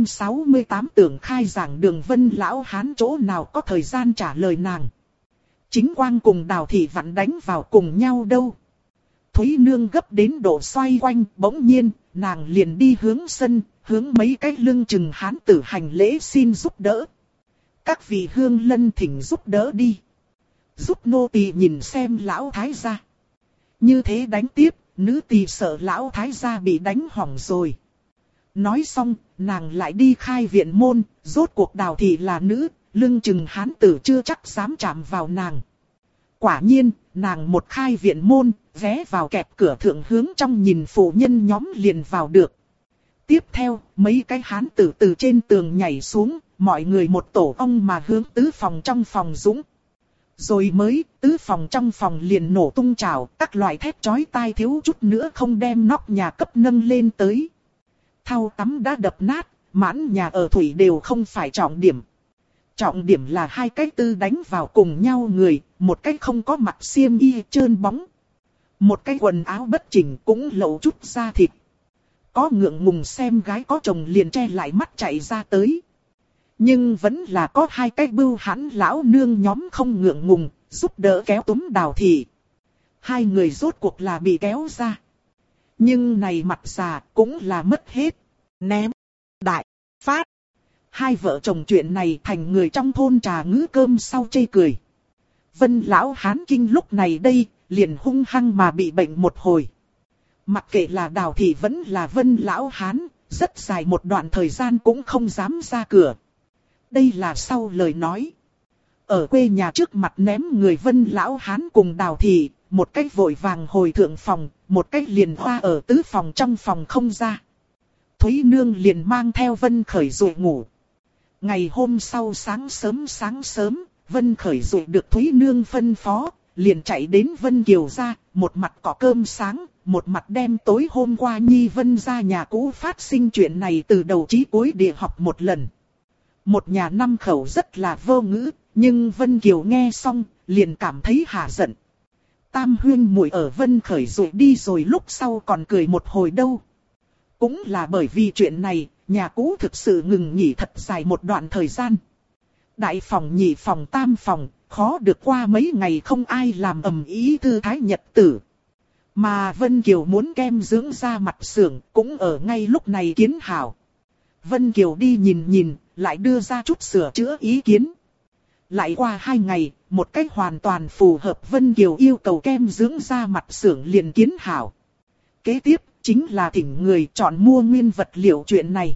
Speaker 1: 168 tưởng khai giảng đường Vân lão hán chỗ nào có thời gian trả lời nàng. Chính quang cùng Đào thị vặn đánh vào cùng nhau đâu. Thúy Nương gấp đến độ xoay quanh, bỗng nhiên, nàng liền đi hướng sân, hướng mấy cái lưng chừng hán tử hành lễ xin giúp đỡ. Các vị hương lân thỉnh giúp đỡ đi. Giúp nô tỳ nhìn xem lão thái gia. Như thế đánh tiếp, nữ tỳ sợ lão thái gia bị đánh hỏng rồi. Nói xong, nàng lại đi khai viện môn, rốt cuộc Đào thị là nữ, lưng chừng hán tử chưa chắc dám chạm vào nàng. Quả nhiên, nàng một khai viện môn, ghé vào kẹp cửa thượng hướng trong nhìn phụ nhân nhóm liền vào được. Tiếp theo, mấy cái hán tử từ trên tường nhảy xuống, mọi người một tổ ong mà hướng tứ phòng trong phòng dũng. Rồi mới, tứ phòng trong phòng liền nổ tung trào, các loại thét chói tai thiếu chút nữa không đem nóc nhà cấp nâng lên tới. Thau tắm đã đập nát, mãn nhà ở thủy đều không phải trọng điểm. Trọng điểm là hai cái tư đánh vào cùng nhau người, một cái không có mặc xiêm y trơn bóng. Một cái quần áo bất chỉnh cũng lộ chút da thịt. Có ngượng ngùng xem gái có chồng liền che lại mắt chạy ra tới. Nhưng vẫn là có hai cái bưu hãn lão nương nhóm không ngượng ngùng, giúp đỡ kéo túm Đào thị. Hai người rốt cuộc là bị kéo ra. Nhưng này mặt già cũng là mất hết. Ném. Đại. Phát. Hai vợ chồng chuyện này thành người trong thôn trà ngữ cơm sau chê cười. Vân lão hán kinh lúc này đây, liền hung hăng mà bị bệnh một hồi. Mặc kệ là Đào thị vẫn là Vân lão hán, rất dài một đoạn thời gian cũng không dám ra cửa. Đây là sau lời nói. Ở quê nhà trước mặt ném người Vân lão hán cùng Đào thị, một cách vội vàng hồi thượng phòng, một cách liền hoa ở tứ phòng trong phòng không ra. Thúy Nương liền mang theo Vân Khởi dụ ngủ. Ngày hôm sau sáng sớm, Vân Khởi dụ được Thúy Nương phân phó, liền chạy đến Vân Kiều ra, một mặt cọ cơm sáng, một mặt đem tối hôm qua Nhi Vân ra nhà cũ phát sinh chuyện này từ đầu chí cuối địa học một lần. Một nhà năm khẩu rất là vô ngữ, nhưng Vân Kiều nghe xong, liền cảm thấy hả giận. Tam huyên muội ở Vân Khởi dụ đi rồi lúc sau còn cười một hồi đâu. Cũng là bởi vì chuyện này, nhà cũ thực sự ngừng nghỉ thật dài một đoạn thời gian. Đại phòng, nhị phòng, tam phòng, khó được qua mấy ngày không ai làm ầm ĩ thư thái nhật tử. Mà Vân Kiều muốn kem dưỡng da mặt xưởng cũng ở ngay lúc này kiến hảo. Vân Kiều đi nhìn, lại đưa ra chút sửa chữa ý kiến. Lại qua 2 ngày, một cách hoàn toàn phù hợp Vân Kiều yêu cầu kem dưỡng da mặt xưởng liền kiến hảo. Kế tiếp, chính là thỉnh người chọn mua nguyên vật liệu chuyện này.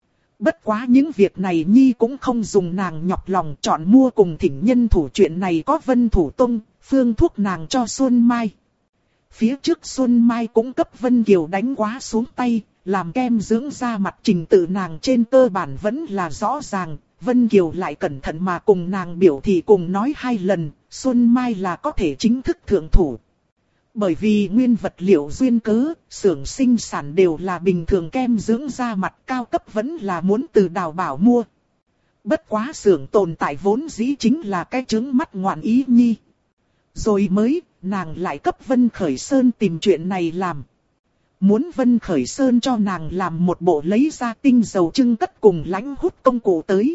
Speaker 1: Bất quá những việc này Nhi cũng không dùng nàng nhọc lòng chọn mua cùng thỉnh nhân thủ chuyện này có Vân Thủ Tông, phương thuốc nàng cho Xuân Mai. Phía trước Xuân Mai cũng cấp Vân Kiều đánh quá xuống tay, làm kem dưỡng da mặt trình tự nàng trên cơ bản vẫn là rõ ràng. Vân Kiều lại cẩn thận mà cùng nàng biểu thị cùng nói 2 lần, Xuân Mai là có thể chính thức thượng thủ. Bởi vì nguyên vật liệu duyên cớ, xưởng sinh sản đều là bình thường kem dưỡng da mặt cao cấp vẫn là muốn từ Đào Bảo mua. Bất quá xưởng tồn tại vốn dĩ chính là cái trứng mắt ngoạn ý Nhi. Rồi mới, nàng lại cấp Vân Khởi Sơn tìm chuyện này làm. Muốn Vân Khởi Sơn cho nàng làm một bộ lấy ra tinh dầu trưng cất cùng lãnh hút công cụ tới.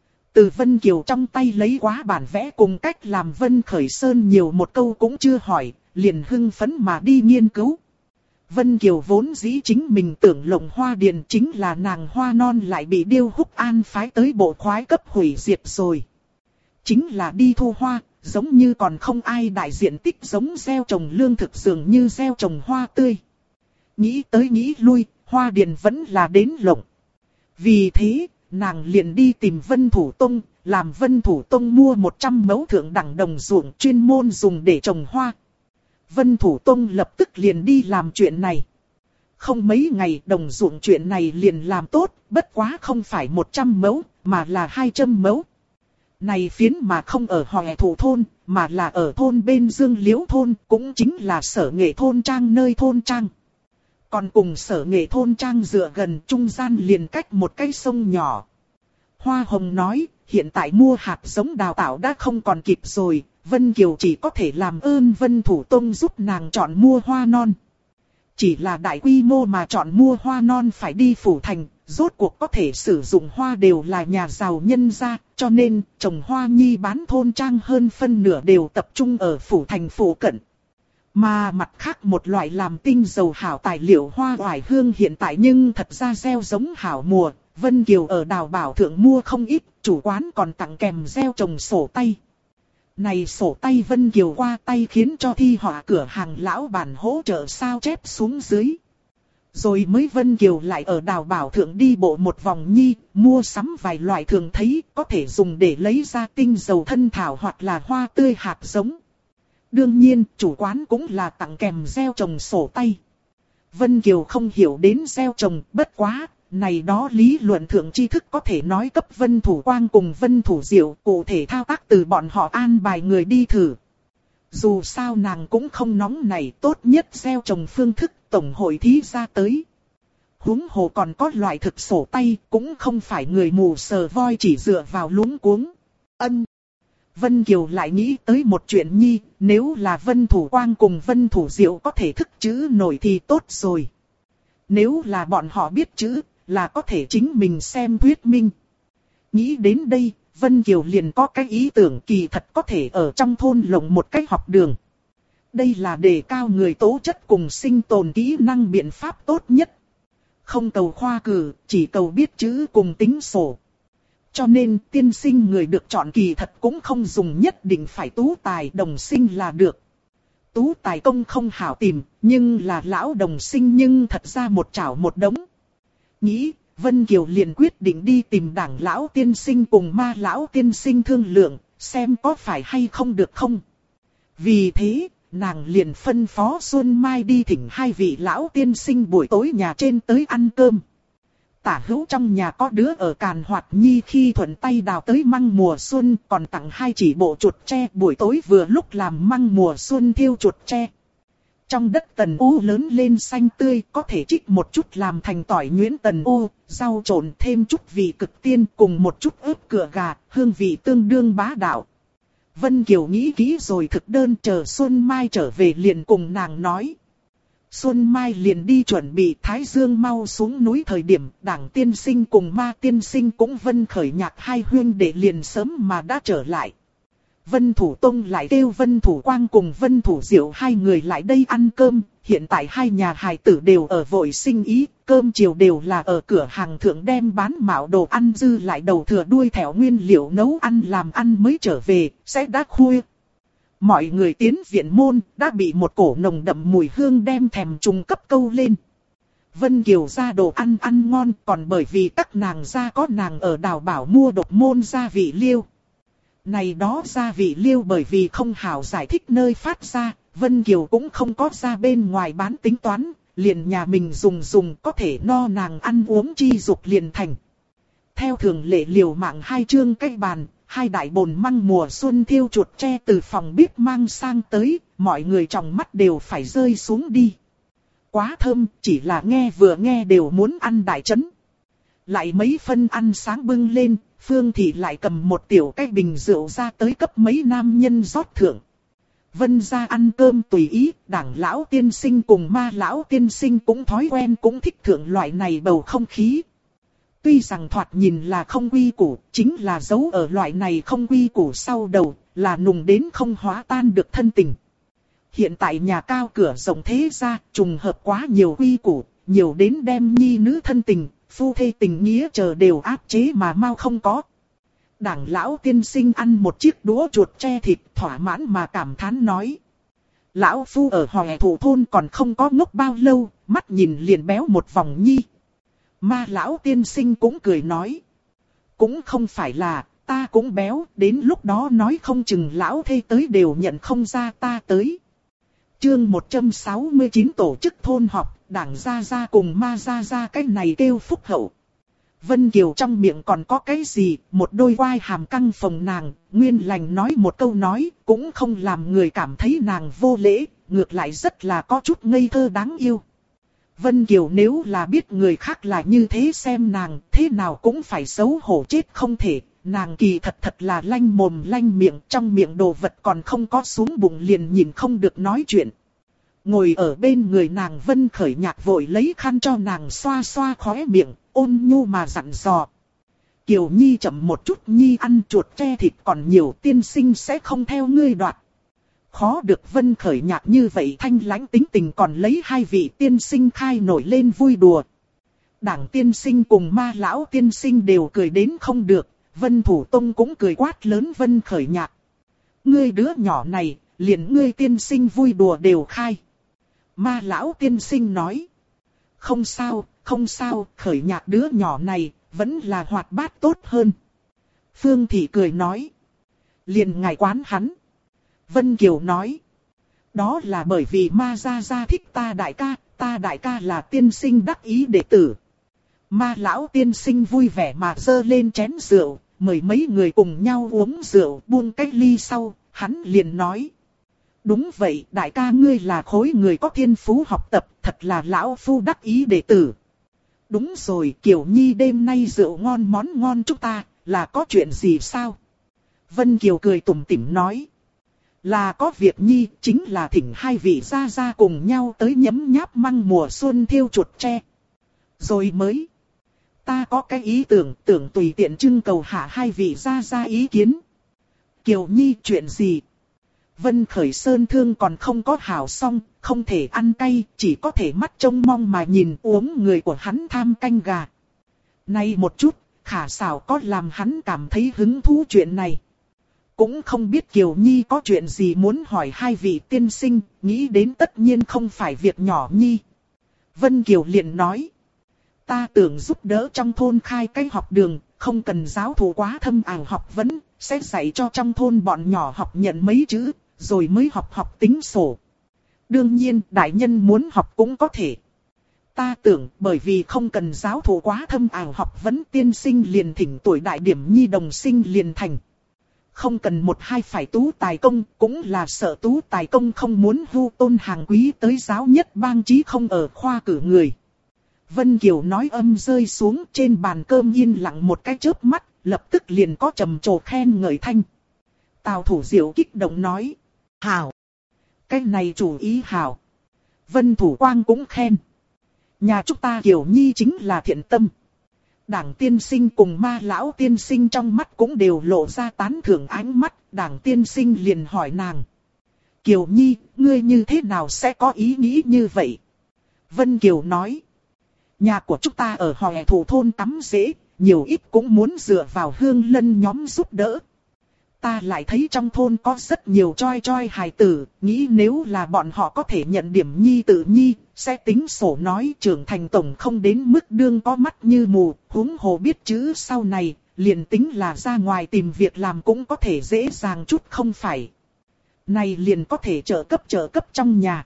Speaker 1: Từ Vân Kiều trong tay lấy quá bản vẽ cùng cách làm Vân Khởi Sơn nhiều một câu cũng chưa hỏi, liền hưng phấn mà đi nghiên cứu. Vân Kiều vốn dĩ chính mình tưởng Lộng Hoa Điền chính là nàng hoa non lại bị Điêu Húc An phái tới bộ khoái cấp hủy diệt rồi. Chính là đi thu hoa, giống như còn không ai đại diện tích giống gieo trồng lương thực dường như gieo trồng hoa tươi. Nghĩ tới nghĩ lui, Hoa Điền vẫn là đến Lộng. Vì thế, nàng liền đi tìm Vân Thủ Tông, làm Vân Thủ Tông mua 100 mẫu thượng đẳng đồng ruộng chuyên môn dùng để trồng hoa. Vân Thủ Tông lập tức liền đi làm chuyện này. Không mấy ngày đồng ruộng chuyện này liền làm tốt, bất quá không phải 100 mẫu, mà là 200 mẫu. Này phiến mà không ở Hòe Thủ thôn, mà là ở thôn bên Dương Liễu thôn, cũng chính là Sở Nghệ thôn trang nơi thôn trang. Còn cùng Sở Nghệ thôn trang dựa gần trung gian liền cách một cái sông nhỏ. Hoa Hồng nói, hiện tại mua hạt giống đào tạo đã không còn kịp rồi, Vân Kiều chỉ có thể làm ơn Vân Thủ Tông giúp nàng chọn mua hoa non. Chỉ là đại quy mô mà chọn mua hoa non phải đi phủ thành, rốt cuộc có thể sử dụng hoa đều là nhà giàu nhân gia, cho nên trồng hoa Nhi bán thôn trang hơn phân nửa đều tập trung ở phủ thành phủ cận. Mà mặt khác một loại làm tinh dầu hảo tài liệu hoa oải hương hiện tại nhưng thật ra gieo giống hảo mùa, Vân Kiều ở Đào Bảo thượng mua không ít, chủ quán còn tặng kèm gieo trồng sổ tay. Này sổ tay Vân Kiều qua tay khiến cho thi họa cửa hàng lão bản hỗ trợ sao chép xuống dưới. Rồi mới Vân Kiều lại ở Đào Bảo thượng đi bộ một vòng Nhi, mua sắm vài loại thường thấy có thể dùng để lấy ra tinh dầu thân thảo hoặc là hoa tươi hạt giống. Đương nhiên, chủ quán cũng là tặng kèm gieo trồng sổ tay. Vân Kiều không hiểu đến gieo trồng, bất quá, này đó lý luận thượng tri thức có thể nói cấp Vân Thủ Quang cùng Vân Thủ Diệu, cụ thể thao tác từ bọn họ an bài người đi thử. Dù sao nàng cũng không nóng này, tốt nhất gieo trồng phương thức tổng hội thí ra tới. Huống hồ còn có loại thực sổ tay, cũng không phải người mù sờ voi chỉ dựa vào luống cuống. Vân Kiều lại nghĩ tới một chuyện Nhi, nếu là Vân Thủ Quang cùng Vân Thủ Diệu có thể thức chữ nổi thì tốt rồi. Nếu là bọn họ biết chữ, là có thể chính mình xem thuyết minh. Nghĩ đến đây, Vân Kiều liền có cái ý tưởng kỳ thật có thể ở trong thôn lộng một cái học đường. Đây là đề cao người tố chất cùng sinh tồn kỹ năng biện pháp tốt nhất. Không cầu khoa cử, chỉ cầu biết chữ cùng tính sổ. Cho nên tiên sinh người được chọn kỳ thật cũng không dùng nhất định phải tú tài đồng sinh là được. Tú tài công không hảo tìm, nhưng là lão đồng sinh nhưng thật ra một chảo một đống. Nghĩ, Vân Kiều liền quyết định đi tìm Đảng lão tiên sinh cùng Ma lão tiên sinh thương lượng, xem có phải hay không được không. Vì thế, nàng liền phân phó Xuân Mai đi thỉnh hai vị lão tiên sinh buổi tối nhà trên tới ăn cơm. Tả hữu trong nhà có đứa ở Càn Hoạt Nhi khi thuận tay đào tới măng mùa xuân, còn tặng hai chỉ bộ chuột tre, buổi tối vừa lúc làm măng mùa xuân thiêu chuột tre. Trong đất tần u lớn lên xanh tươi, có thể trích một chút làm thành tỏi nhuyễn tần u, rau trộn thêm chút vị cực tiên cùng một chút ớt cựa gà, hương vị tương đương bá đạo. Vân Kiều nghĩ kỹ rồi thực đơn, chờ Xuân Mai trở về liền cùng nàng nói. Xuân Mai liền đi chuẩn bị. Thái Dương mau xuống núi thời điểm, Đảng tiên sinh cùng Ma tiên sinh cũng Vân Khởi Nhạc hai huynh đệ liền sớm mà đã trở lại. Vân Thủ Tông lại kêu Vân Thủ Quang cùng Vân Thủ Diệu hai người lại đây ăn cơm. Hiện tại hai nhà hài tử đều ở vội sinh ý, cơm chiều đều là ở cửa hàng thượng đem bán mạo đồ ăn dư lại đầu thừa đuôi thẻo nguyên liệu nấu ăn làm ăn mới trở về, sẽ đã khuya. Mọi người tiến viện môn, đã bị một cổ nồng đậm mùi hương đem thèm trùng cấp câu lên. Vân Kiều ra đồ ăn ăn ngon, còn bởi vì các nàng ra có nàng ở Đào Bảo mua độc môn gia vị liêu. Này đó gia vị liêu bởi vì không hảo giải thích nơi phát ra, Vân Kiều cũng không có ra bên ngoài bán tính toán, liền nhà mình dùng có thể no nàng ăn uống chi dục liền thành. Theo thường lệ liều mạng hai chương cách bàn, hai đại bồn măng mùa xuân thiêu chuột tre từ phòng bếp mang sang tới, mọi người trong mắt đều phải rơi xuống đi. Quá thơm, chỉ là nghe vừa nghe đều muốn ăn đại chấn. Lại mấy phân ăn sáng bưng lên, Phương Thị lại cầm một tiểu cái bình rượu ra tới cấp mấy nam nhân rót thượng. Vân gia ăn cơm tùy ý, Đảng lão tiên sinh cùng Ma lão tiên sinh cũng thói quen cũng thích thượng loại này bầu không khí. Tuy rằng thoạt nhìn là không quy củ, chính là giấu ở loại này không quy củ sau đầu, là nùng đến không hóa tan được thân tình. Hiện tại nhà cao cửa rộng thế ra, trùng hợp quá nhiều quy củ, nhiều đến đem nhi nữ thân tình, phu thê tình nghĩa chờ đều áp chế mà mau không có. Đảng lão tiên sinh ăn một chiếc đũa chuột tre thịt thỏa mãn mà cảm thán nói. Lão phu ở Hòe Thủ thôn còn không có ngốc bao lâu, mắt nhìn liền béo một vòng nhi. Ma lão tiên sinh cũng cười nói. Cũng không phải là, ta cũng béo, đến lúc đó nói không chừng lão thê tới đều nhận không ra ta tới. Chương 169 tổ chức thôn họp, Đảng gia gia cùng Ma gia gia cái này kêu phúc hậu. Vân Kiều trong miệng còn có cái gì, một đôi quai hàm căng phồng nàng, nguyên lành nói một câu nói, cũng không làm người cảm thấy nàng vô lễ, ngược lại rất là có chút ngây thơ đáng yêu. Vân Kiều nếu là biết người khác là như thế xem nàng, thế nào cũng phải xấu hổ chết không thể, nàng kỳ thật là lanh mồm lanh miệng, trong miệng đồ vật còn không có xuống bụng liền nhìn không được nói chuyện. Ngồi ở bên người nàng Vân Khởi Nhạc vội lấy khăn cho nàng xoa xoa khóe miệng, ôn nhu mà dặn dò. Kiều Nhi chậm một chút Nhi ăn chuột tre thịt còn nhiều tiên sinh sẽ không theo ngươi đoạt. Khó được Vân Khởi Nhạc như vậy thanh lãnh tính tình còn lấy hai vị tiên sinh khai nổi lên vui đùa. Đảng tiên sinh cùng Ma lão tiên sinh đều cười đến không được, Vân Thủ Tông cũng cười quát lớn Vân Khởi Nhạc. Ngươi đứa nhỏ này, liền ngươi tiên sinh vui đùa đều khai. Ma lão tiên sinh nói. Không sao, không sao, Khởi Nhạc đứa nhỏ này, vẫn là hoạt bát tốt hơn. Phương Thị cười nói. Liền ngài quán hắn. Vân Kiều nói. Đó là bởi vì Ma gia gia thích ta đại ca là tiên sinh đắc ý đệ tử. Ma lão tiên sinh vui vẻ mà dơ lên chén rượu, mời mấy người cùng nhau uống rượu, buông cái ly sau, hắn liền nói. Đúng vậy, đại ca ngươi là khối người có thiên phú học tập, thật là lão phu đắc ý đệ tử. Đúng rồi, Kiều Nhi đêm nay rượu ngon món ngon chúng ta, là có chuyện gì sao? Vân Kiều cười tủm tỉm nói. Là có việc Nhi, chính là thỉnh hai vị gia gia cùng nhau tới nhấm nháp măng mùa xuân thiêu chuột tre. Rồi mới. Ta có cái ý tưởng tùy tiện trưng cầu hạ hai vị gia gia ý kiến. Kiều Nhi chuyện gì? Vân Khởi Sơn thương còn không có hảo xong, không thể ăn cay, chỉ có thể mắt trông mong mà nhìn uống người của hắn tham canh gà. Nay một chút, khả xảo có làm hắn cảm thấy hứng thú chuyện này. Cũng không biết Kiều Nhi có chuyện gì muốn hỏi hai vị tiên sinh, nghĩ đến tất nhiên không phải việc nhỏ Nhi. Vân Kiều liền nói. Ta tưởng giúp đỡ trong thôn khai cái học đường, không cần giáo thụ quá thâm ảo học vấn, sẽ dạy cho trong thôn bọn nhỏ học nhận mấy chữ, rồi mới học tính sổ. Đương nhiên, đại nhân muốn học cũng có thể. Ta tưởng bởi vì không cần giáo thụ quá thâm ảo học vấn, tiên sinh liền thỉnh tuổi đại điểm nhi đồng sinh liền thành. Không cần một hai phải tú tài công, cũng là sợ tú tài công không muốn hưu tôn hàng quý tới giáo nhất bang chí không ở khoa cử người. Vân Kiều nói âm rơi xuống, trên bàn cơm yên lặng một cái chớp mắt, lập tức liền có trầm trồ khen ngợi thanh. Tào Thủ Diệu kích động nói, hảo, cái này chủ ý hảo. Vân Thủ Quang cũng khen, nhà chúng ta Kiều Nhi chính là thiện tâm. Đảng tiên sinh cùng Ma lão tiên sinh trong mắt cũng đều lộ ra tán thưởng ánh mắt. Đảng tiên sinh liền hỏi nàng, Kiều Nhi, ngươi như thế nào sẽ có ý nghĩ như vậy? Vân Kiều nói, nhà của chúng ta ở Hòe Thủ thôn tắm rễ, nhiều ít cũng muốn dựa vào Hương Lân nhóm giúp đỡ. Ta lại thấy trong thôn có rất nhiều choi choi hài tử, nghĩ nếu là bọn họ có thể nhận điểm nhi tự nhi, sẽ tính sổ nói trưởng thành tổng không đến mức đương có mắt như mù, huống hồ biết chữ sau này, liền tính là ra ngoài tìm việc làm cũng có thể dễ dàng chút không phải. Này liền có thể trợ cấp trong nhà.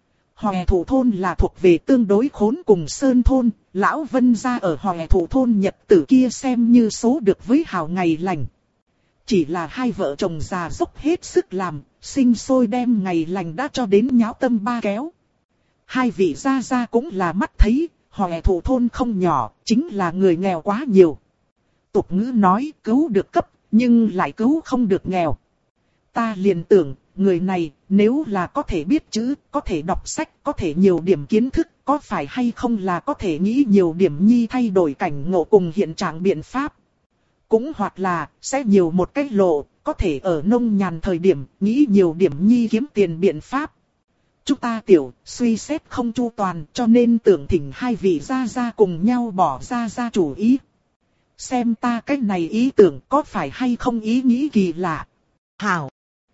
Speaker 1: Hòe Thủ thôn là thuộc về tương đối khốn cùng Sơn thôn, lão Vân gia ở Hòe Thủ thôn nhật tử kia xem như số được với hào ngày lành. Chỉ là hai vợ chồng già dốc hết sức làm, sinh sôi đem ngày lành đã cho đến nháo tâm ba kéo. Hai vị gia gia cũng là mắt thấy, Hòe Thủ thôn không nhỏ, chính là người nghèo quá nhiều. Tục ngữ nói cứu được cấp, nhưng lại cứu không được nghèo. Ta liền tưởng, người này nếu là có thể biết chữ, có thể đọc sách, có thể nhiều điểm kiến thức, có phải hay không là có thể nghĩ nhiều điểm nhi thay đổi cảnh ngộ cùng hiện trạng biện pháp. Cũng hoặc là sẽ nhiều một cách lộ, có thể ở nông nhàn thời điểm nghĩ nhiều điểm nhi kiếm tiền biện pháp. Chúng ta tiểu suy xét không chu toàn, cho nên tưởng thỉnh hai vị gia gia cùng nhau bỏ ra chủ ý. Xem ta cách này ý tưởng có phải hay không ý nghĩ kỳ lạ. Hảo,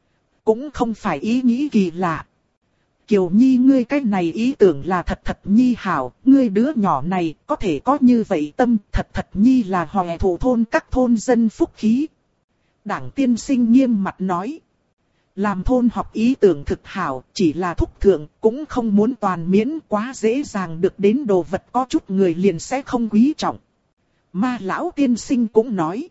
Speaker 1: cũng không phải ý nghĩ kỳ lạ. Kiều Nhi ngươi cái này ý tưởng là thật nhi hảo, ngươi đứa nhỏ này có thể có như vậy tâm, thật nhi là Hòe Thủ thôn các thôn dân phúc khí. Đảng tiên sinh nghiêm mặt nói, làm thôn học ý tưởng thực hảo, chỉ là thúc thượng, cũng không muốn toàn miễn, quá dễ dàng được đến đồ vật, có chút người liền sẽ không quý trọng. Ma lão tiên sinh cũng nói,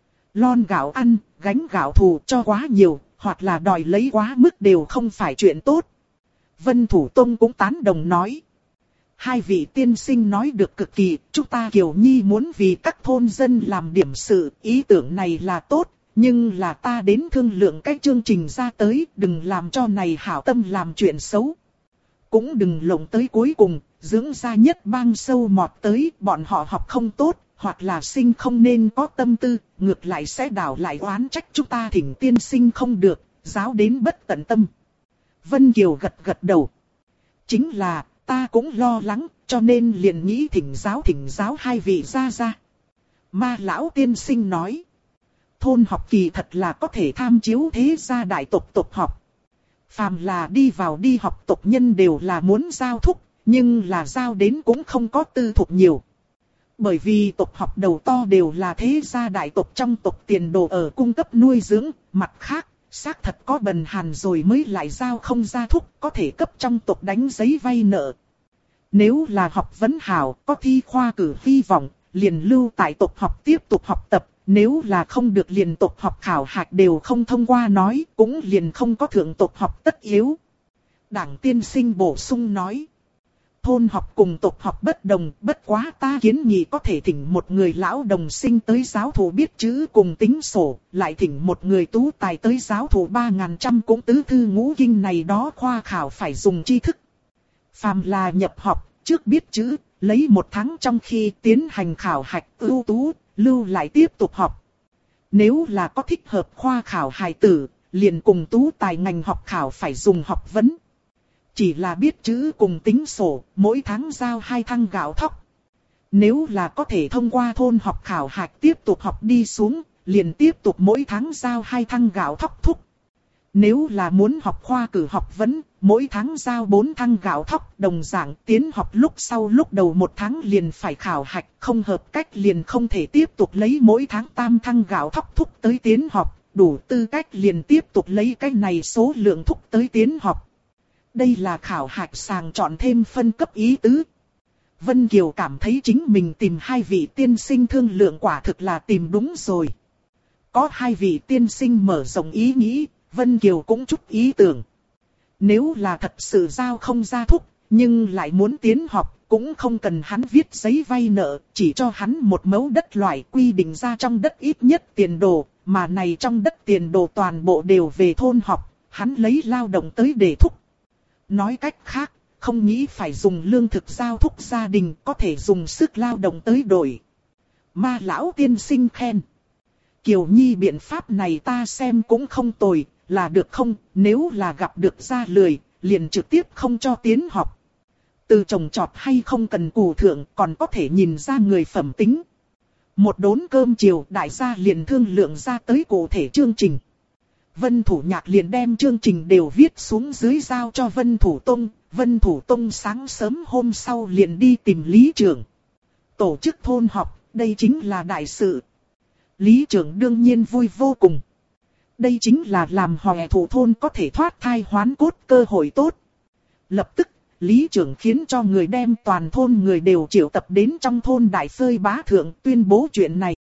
Speaker 1: lon gạo ăn, gánh gạo thù cho quá nhiều, hoặc là đòi lấy quá mức đều không phải chuyện tốt. Vân Thủ Tông cũng tán đồng nói, hai vị tiên sinh nói được cực kỳ, chúng ta Kiều Nhi muốn vì các thôn dân làm điểm sự, ý tưởng này là tốt, nhưng là ta đến thương lượng cái chương trình ra tới, đừng làm cho này hảo tâm làm chuyện xấu. Cũng đừng lộng tới cuối cùng, dưỡng ra nhất bang sâu mọt tới, bọn họ học không tốt, hoặc là sinh không nên có tâm tư, ngược lại sẽ đảo lại oán trách chúng ta thỉnh tiên sinh không được, giáo đến bất tận tâm. Vân Kiều gật đầu. Chính là, ta cũng lo lắng, cho nên liền nghĩ thỉnh giáo hai vị gia gia. Ma lão tiên sinh nói, thôn học kỳ thật là có thể tham chiếu thế gia đại tộc học. Phàm là đi vào đi học tộc nhân đều là muốn giao thúc, nhưng là giao đến cũng không có tư thục nhiều. Bởi vì tộc học đầu to đều là thế gia đại tộc trong tộc tiền đồ ở cung cấp nuôi dưỡng, mặt khác, xác thật có bần hàn rồi mới lại giao không ra thúc, có thể cấp trong tộc đánh giấy vay nợ. Nếu là học vấn hảo, có thi khoa cử hy vọng, liền lưu tại tộc học tiếp tục học tập, nếu là không được liền tộc học khảo hạch đều không thông qua nói, cũng liền không có thượng tộc học tất yếu. Đảng tiên sinh bổ sung nói, thôn học cùng tộc học bất đồng, bất quá ta kiến nghị có thể thỉnh một người lão đồng sinh tới giáo thụ biết chữ cùng tính sổ, lại thỉnh một người tú tài tới giáo thụ 3.100 cũng tứ thư ngũ kinh này đó khoa khảo phải dùng tri thức. Phàm là nhập học, trước biết chữ, lấy 1 tháng trong khi tiến hành khảo hạch ưu tú, lưu lại tiếp tục học. Nếu là có thích hợp khoa khảo hài tử, liền cùng tú tài ngành học khảo phải dùng học vấn. Chỉ là biết chữ cùng tính sổ, mỗi tháng giao 2 thăng gạo thóc. Nếu là có thể thông qua thôn học khảo hạch tiếp tục học đi xuống, liền tiếp tục mỗi tháng giao 2 thăng gạo thóc thúc. Nếu là muốn học khoa cử học vấn, mỗi tháng giao 4 thăng gạo thóc, đồng dạng tiến học lúc sau lúc đầu 1 tháng liền phải khảo hạch, không hợp cách liền không thể tiếp tục lấy mỗi tháng tam thăng gạo thóc thúc tới tiến học, đủ tư cách liền tiếp tục lấy cái này số lượng thúc tới tiến học. Đây là khảo hạch sàng chọn thêm phân cấp ý tứ. Vân Kiều cảm thấy chính mình tìm 2 vị tiên sinh thương lượng quả thực là tìm đúng rồi. Có 2 vị tiên sinh mở rộng ý nghĩ, Vân Kiều cũng chút ý tưởng. Nếu là thật sự giao không ra thúc, nhưng lại muốn tiến học, cũng không cần hắn viết giấy vay nợ, chỉ cho hắn một mẫu đất loại quy định ra trong đất ít nhất tiền đồ, mà này trong đất tiền đồ toàn bộ đều về thôn học, hắn lấy lao động tới để thúc. Nói cách khác, không nghĩ phải dùng lương thực giao thúc gia đình, có thể dùng sức lao động tới đổi. Ma lão tiên sinh khen. Kiều Nhi biện pháp này ta xem cũng không tồi, là được không, nếu là gặp được ra lười, liền trực tiếp không cho tiến học. Từ trồng trọt hay không cần cù thượng còn có thể nhìn ra người phẩm tính. Một đốn cơm chiều đại gia liền thương lượng ra tới cụ thể chương trình. Vân Thủ Nhạc liền đem chương trình đều viết xuống dưới giao cho Vân Thủ Tông. Vân Thủ Tông sáng sớm hôm sau liền đi tìm lý trưởng. Tổ chức thôn họp, đây chính là đại sự. Lý trưởng đương nhiên vui vô cùng. Đây chính là làm hòe thủ thôn có thể thoát thai hoán cốt cơ hội tốt. Lập tức, lý trưởng khiến cho người đem toàn thôn người đều triệu tập đến trong thôn đại phơi bá thượng tuyên bố chuyện này.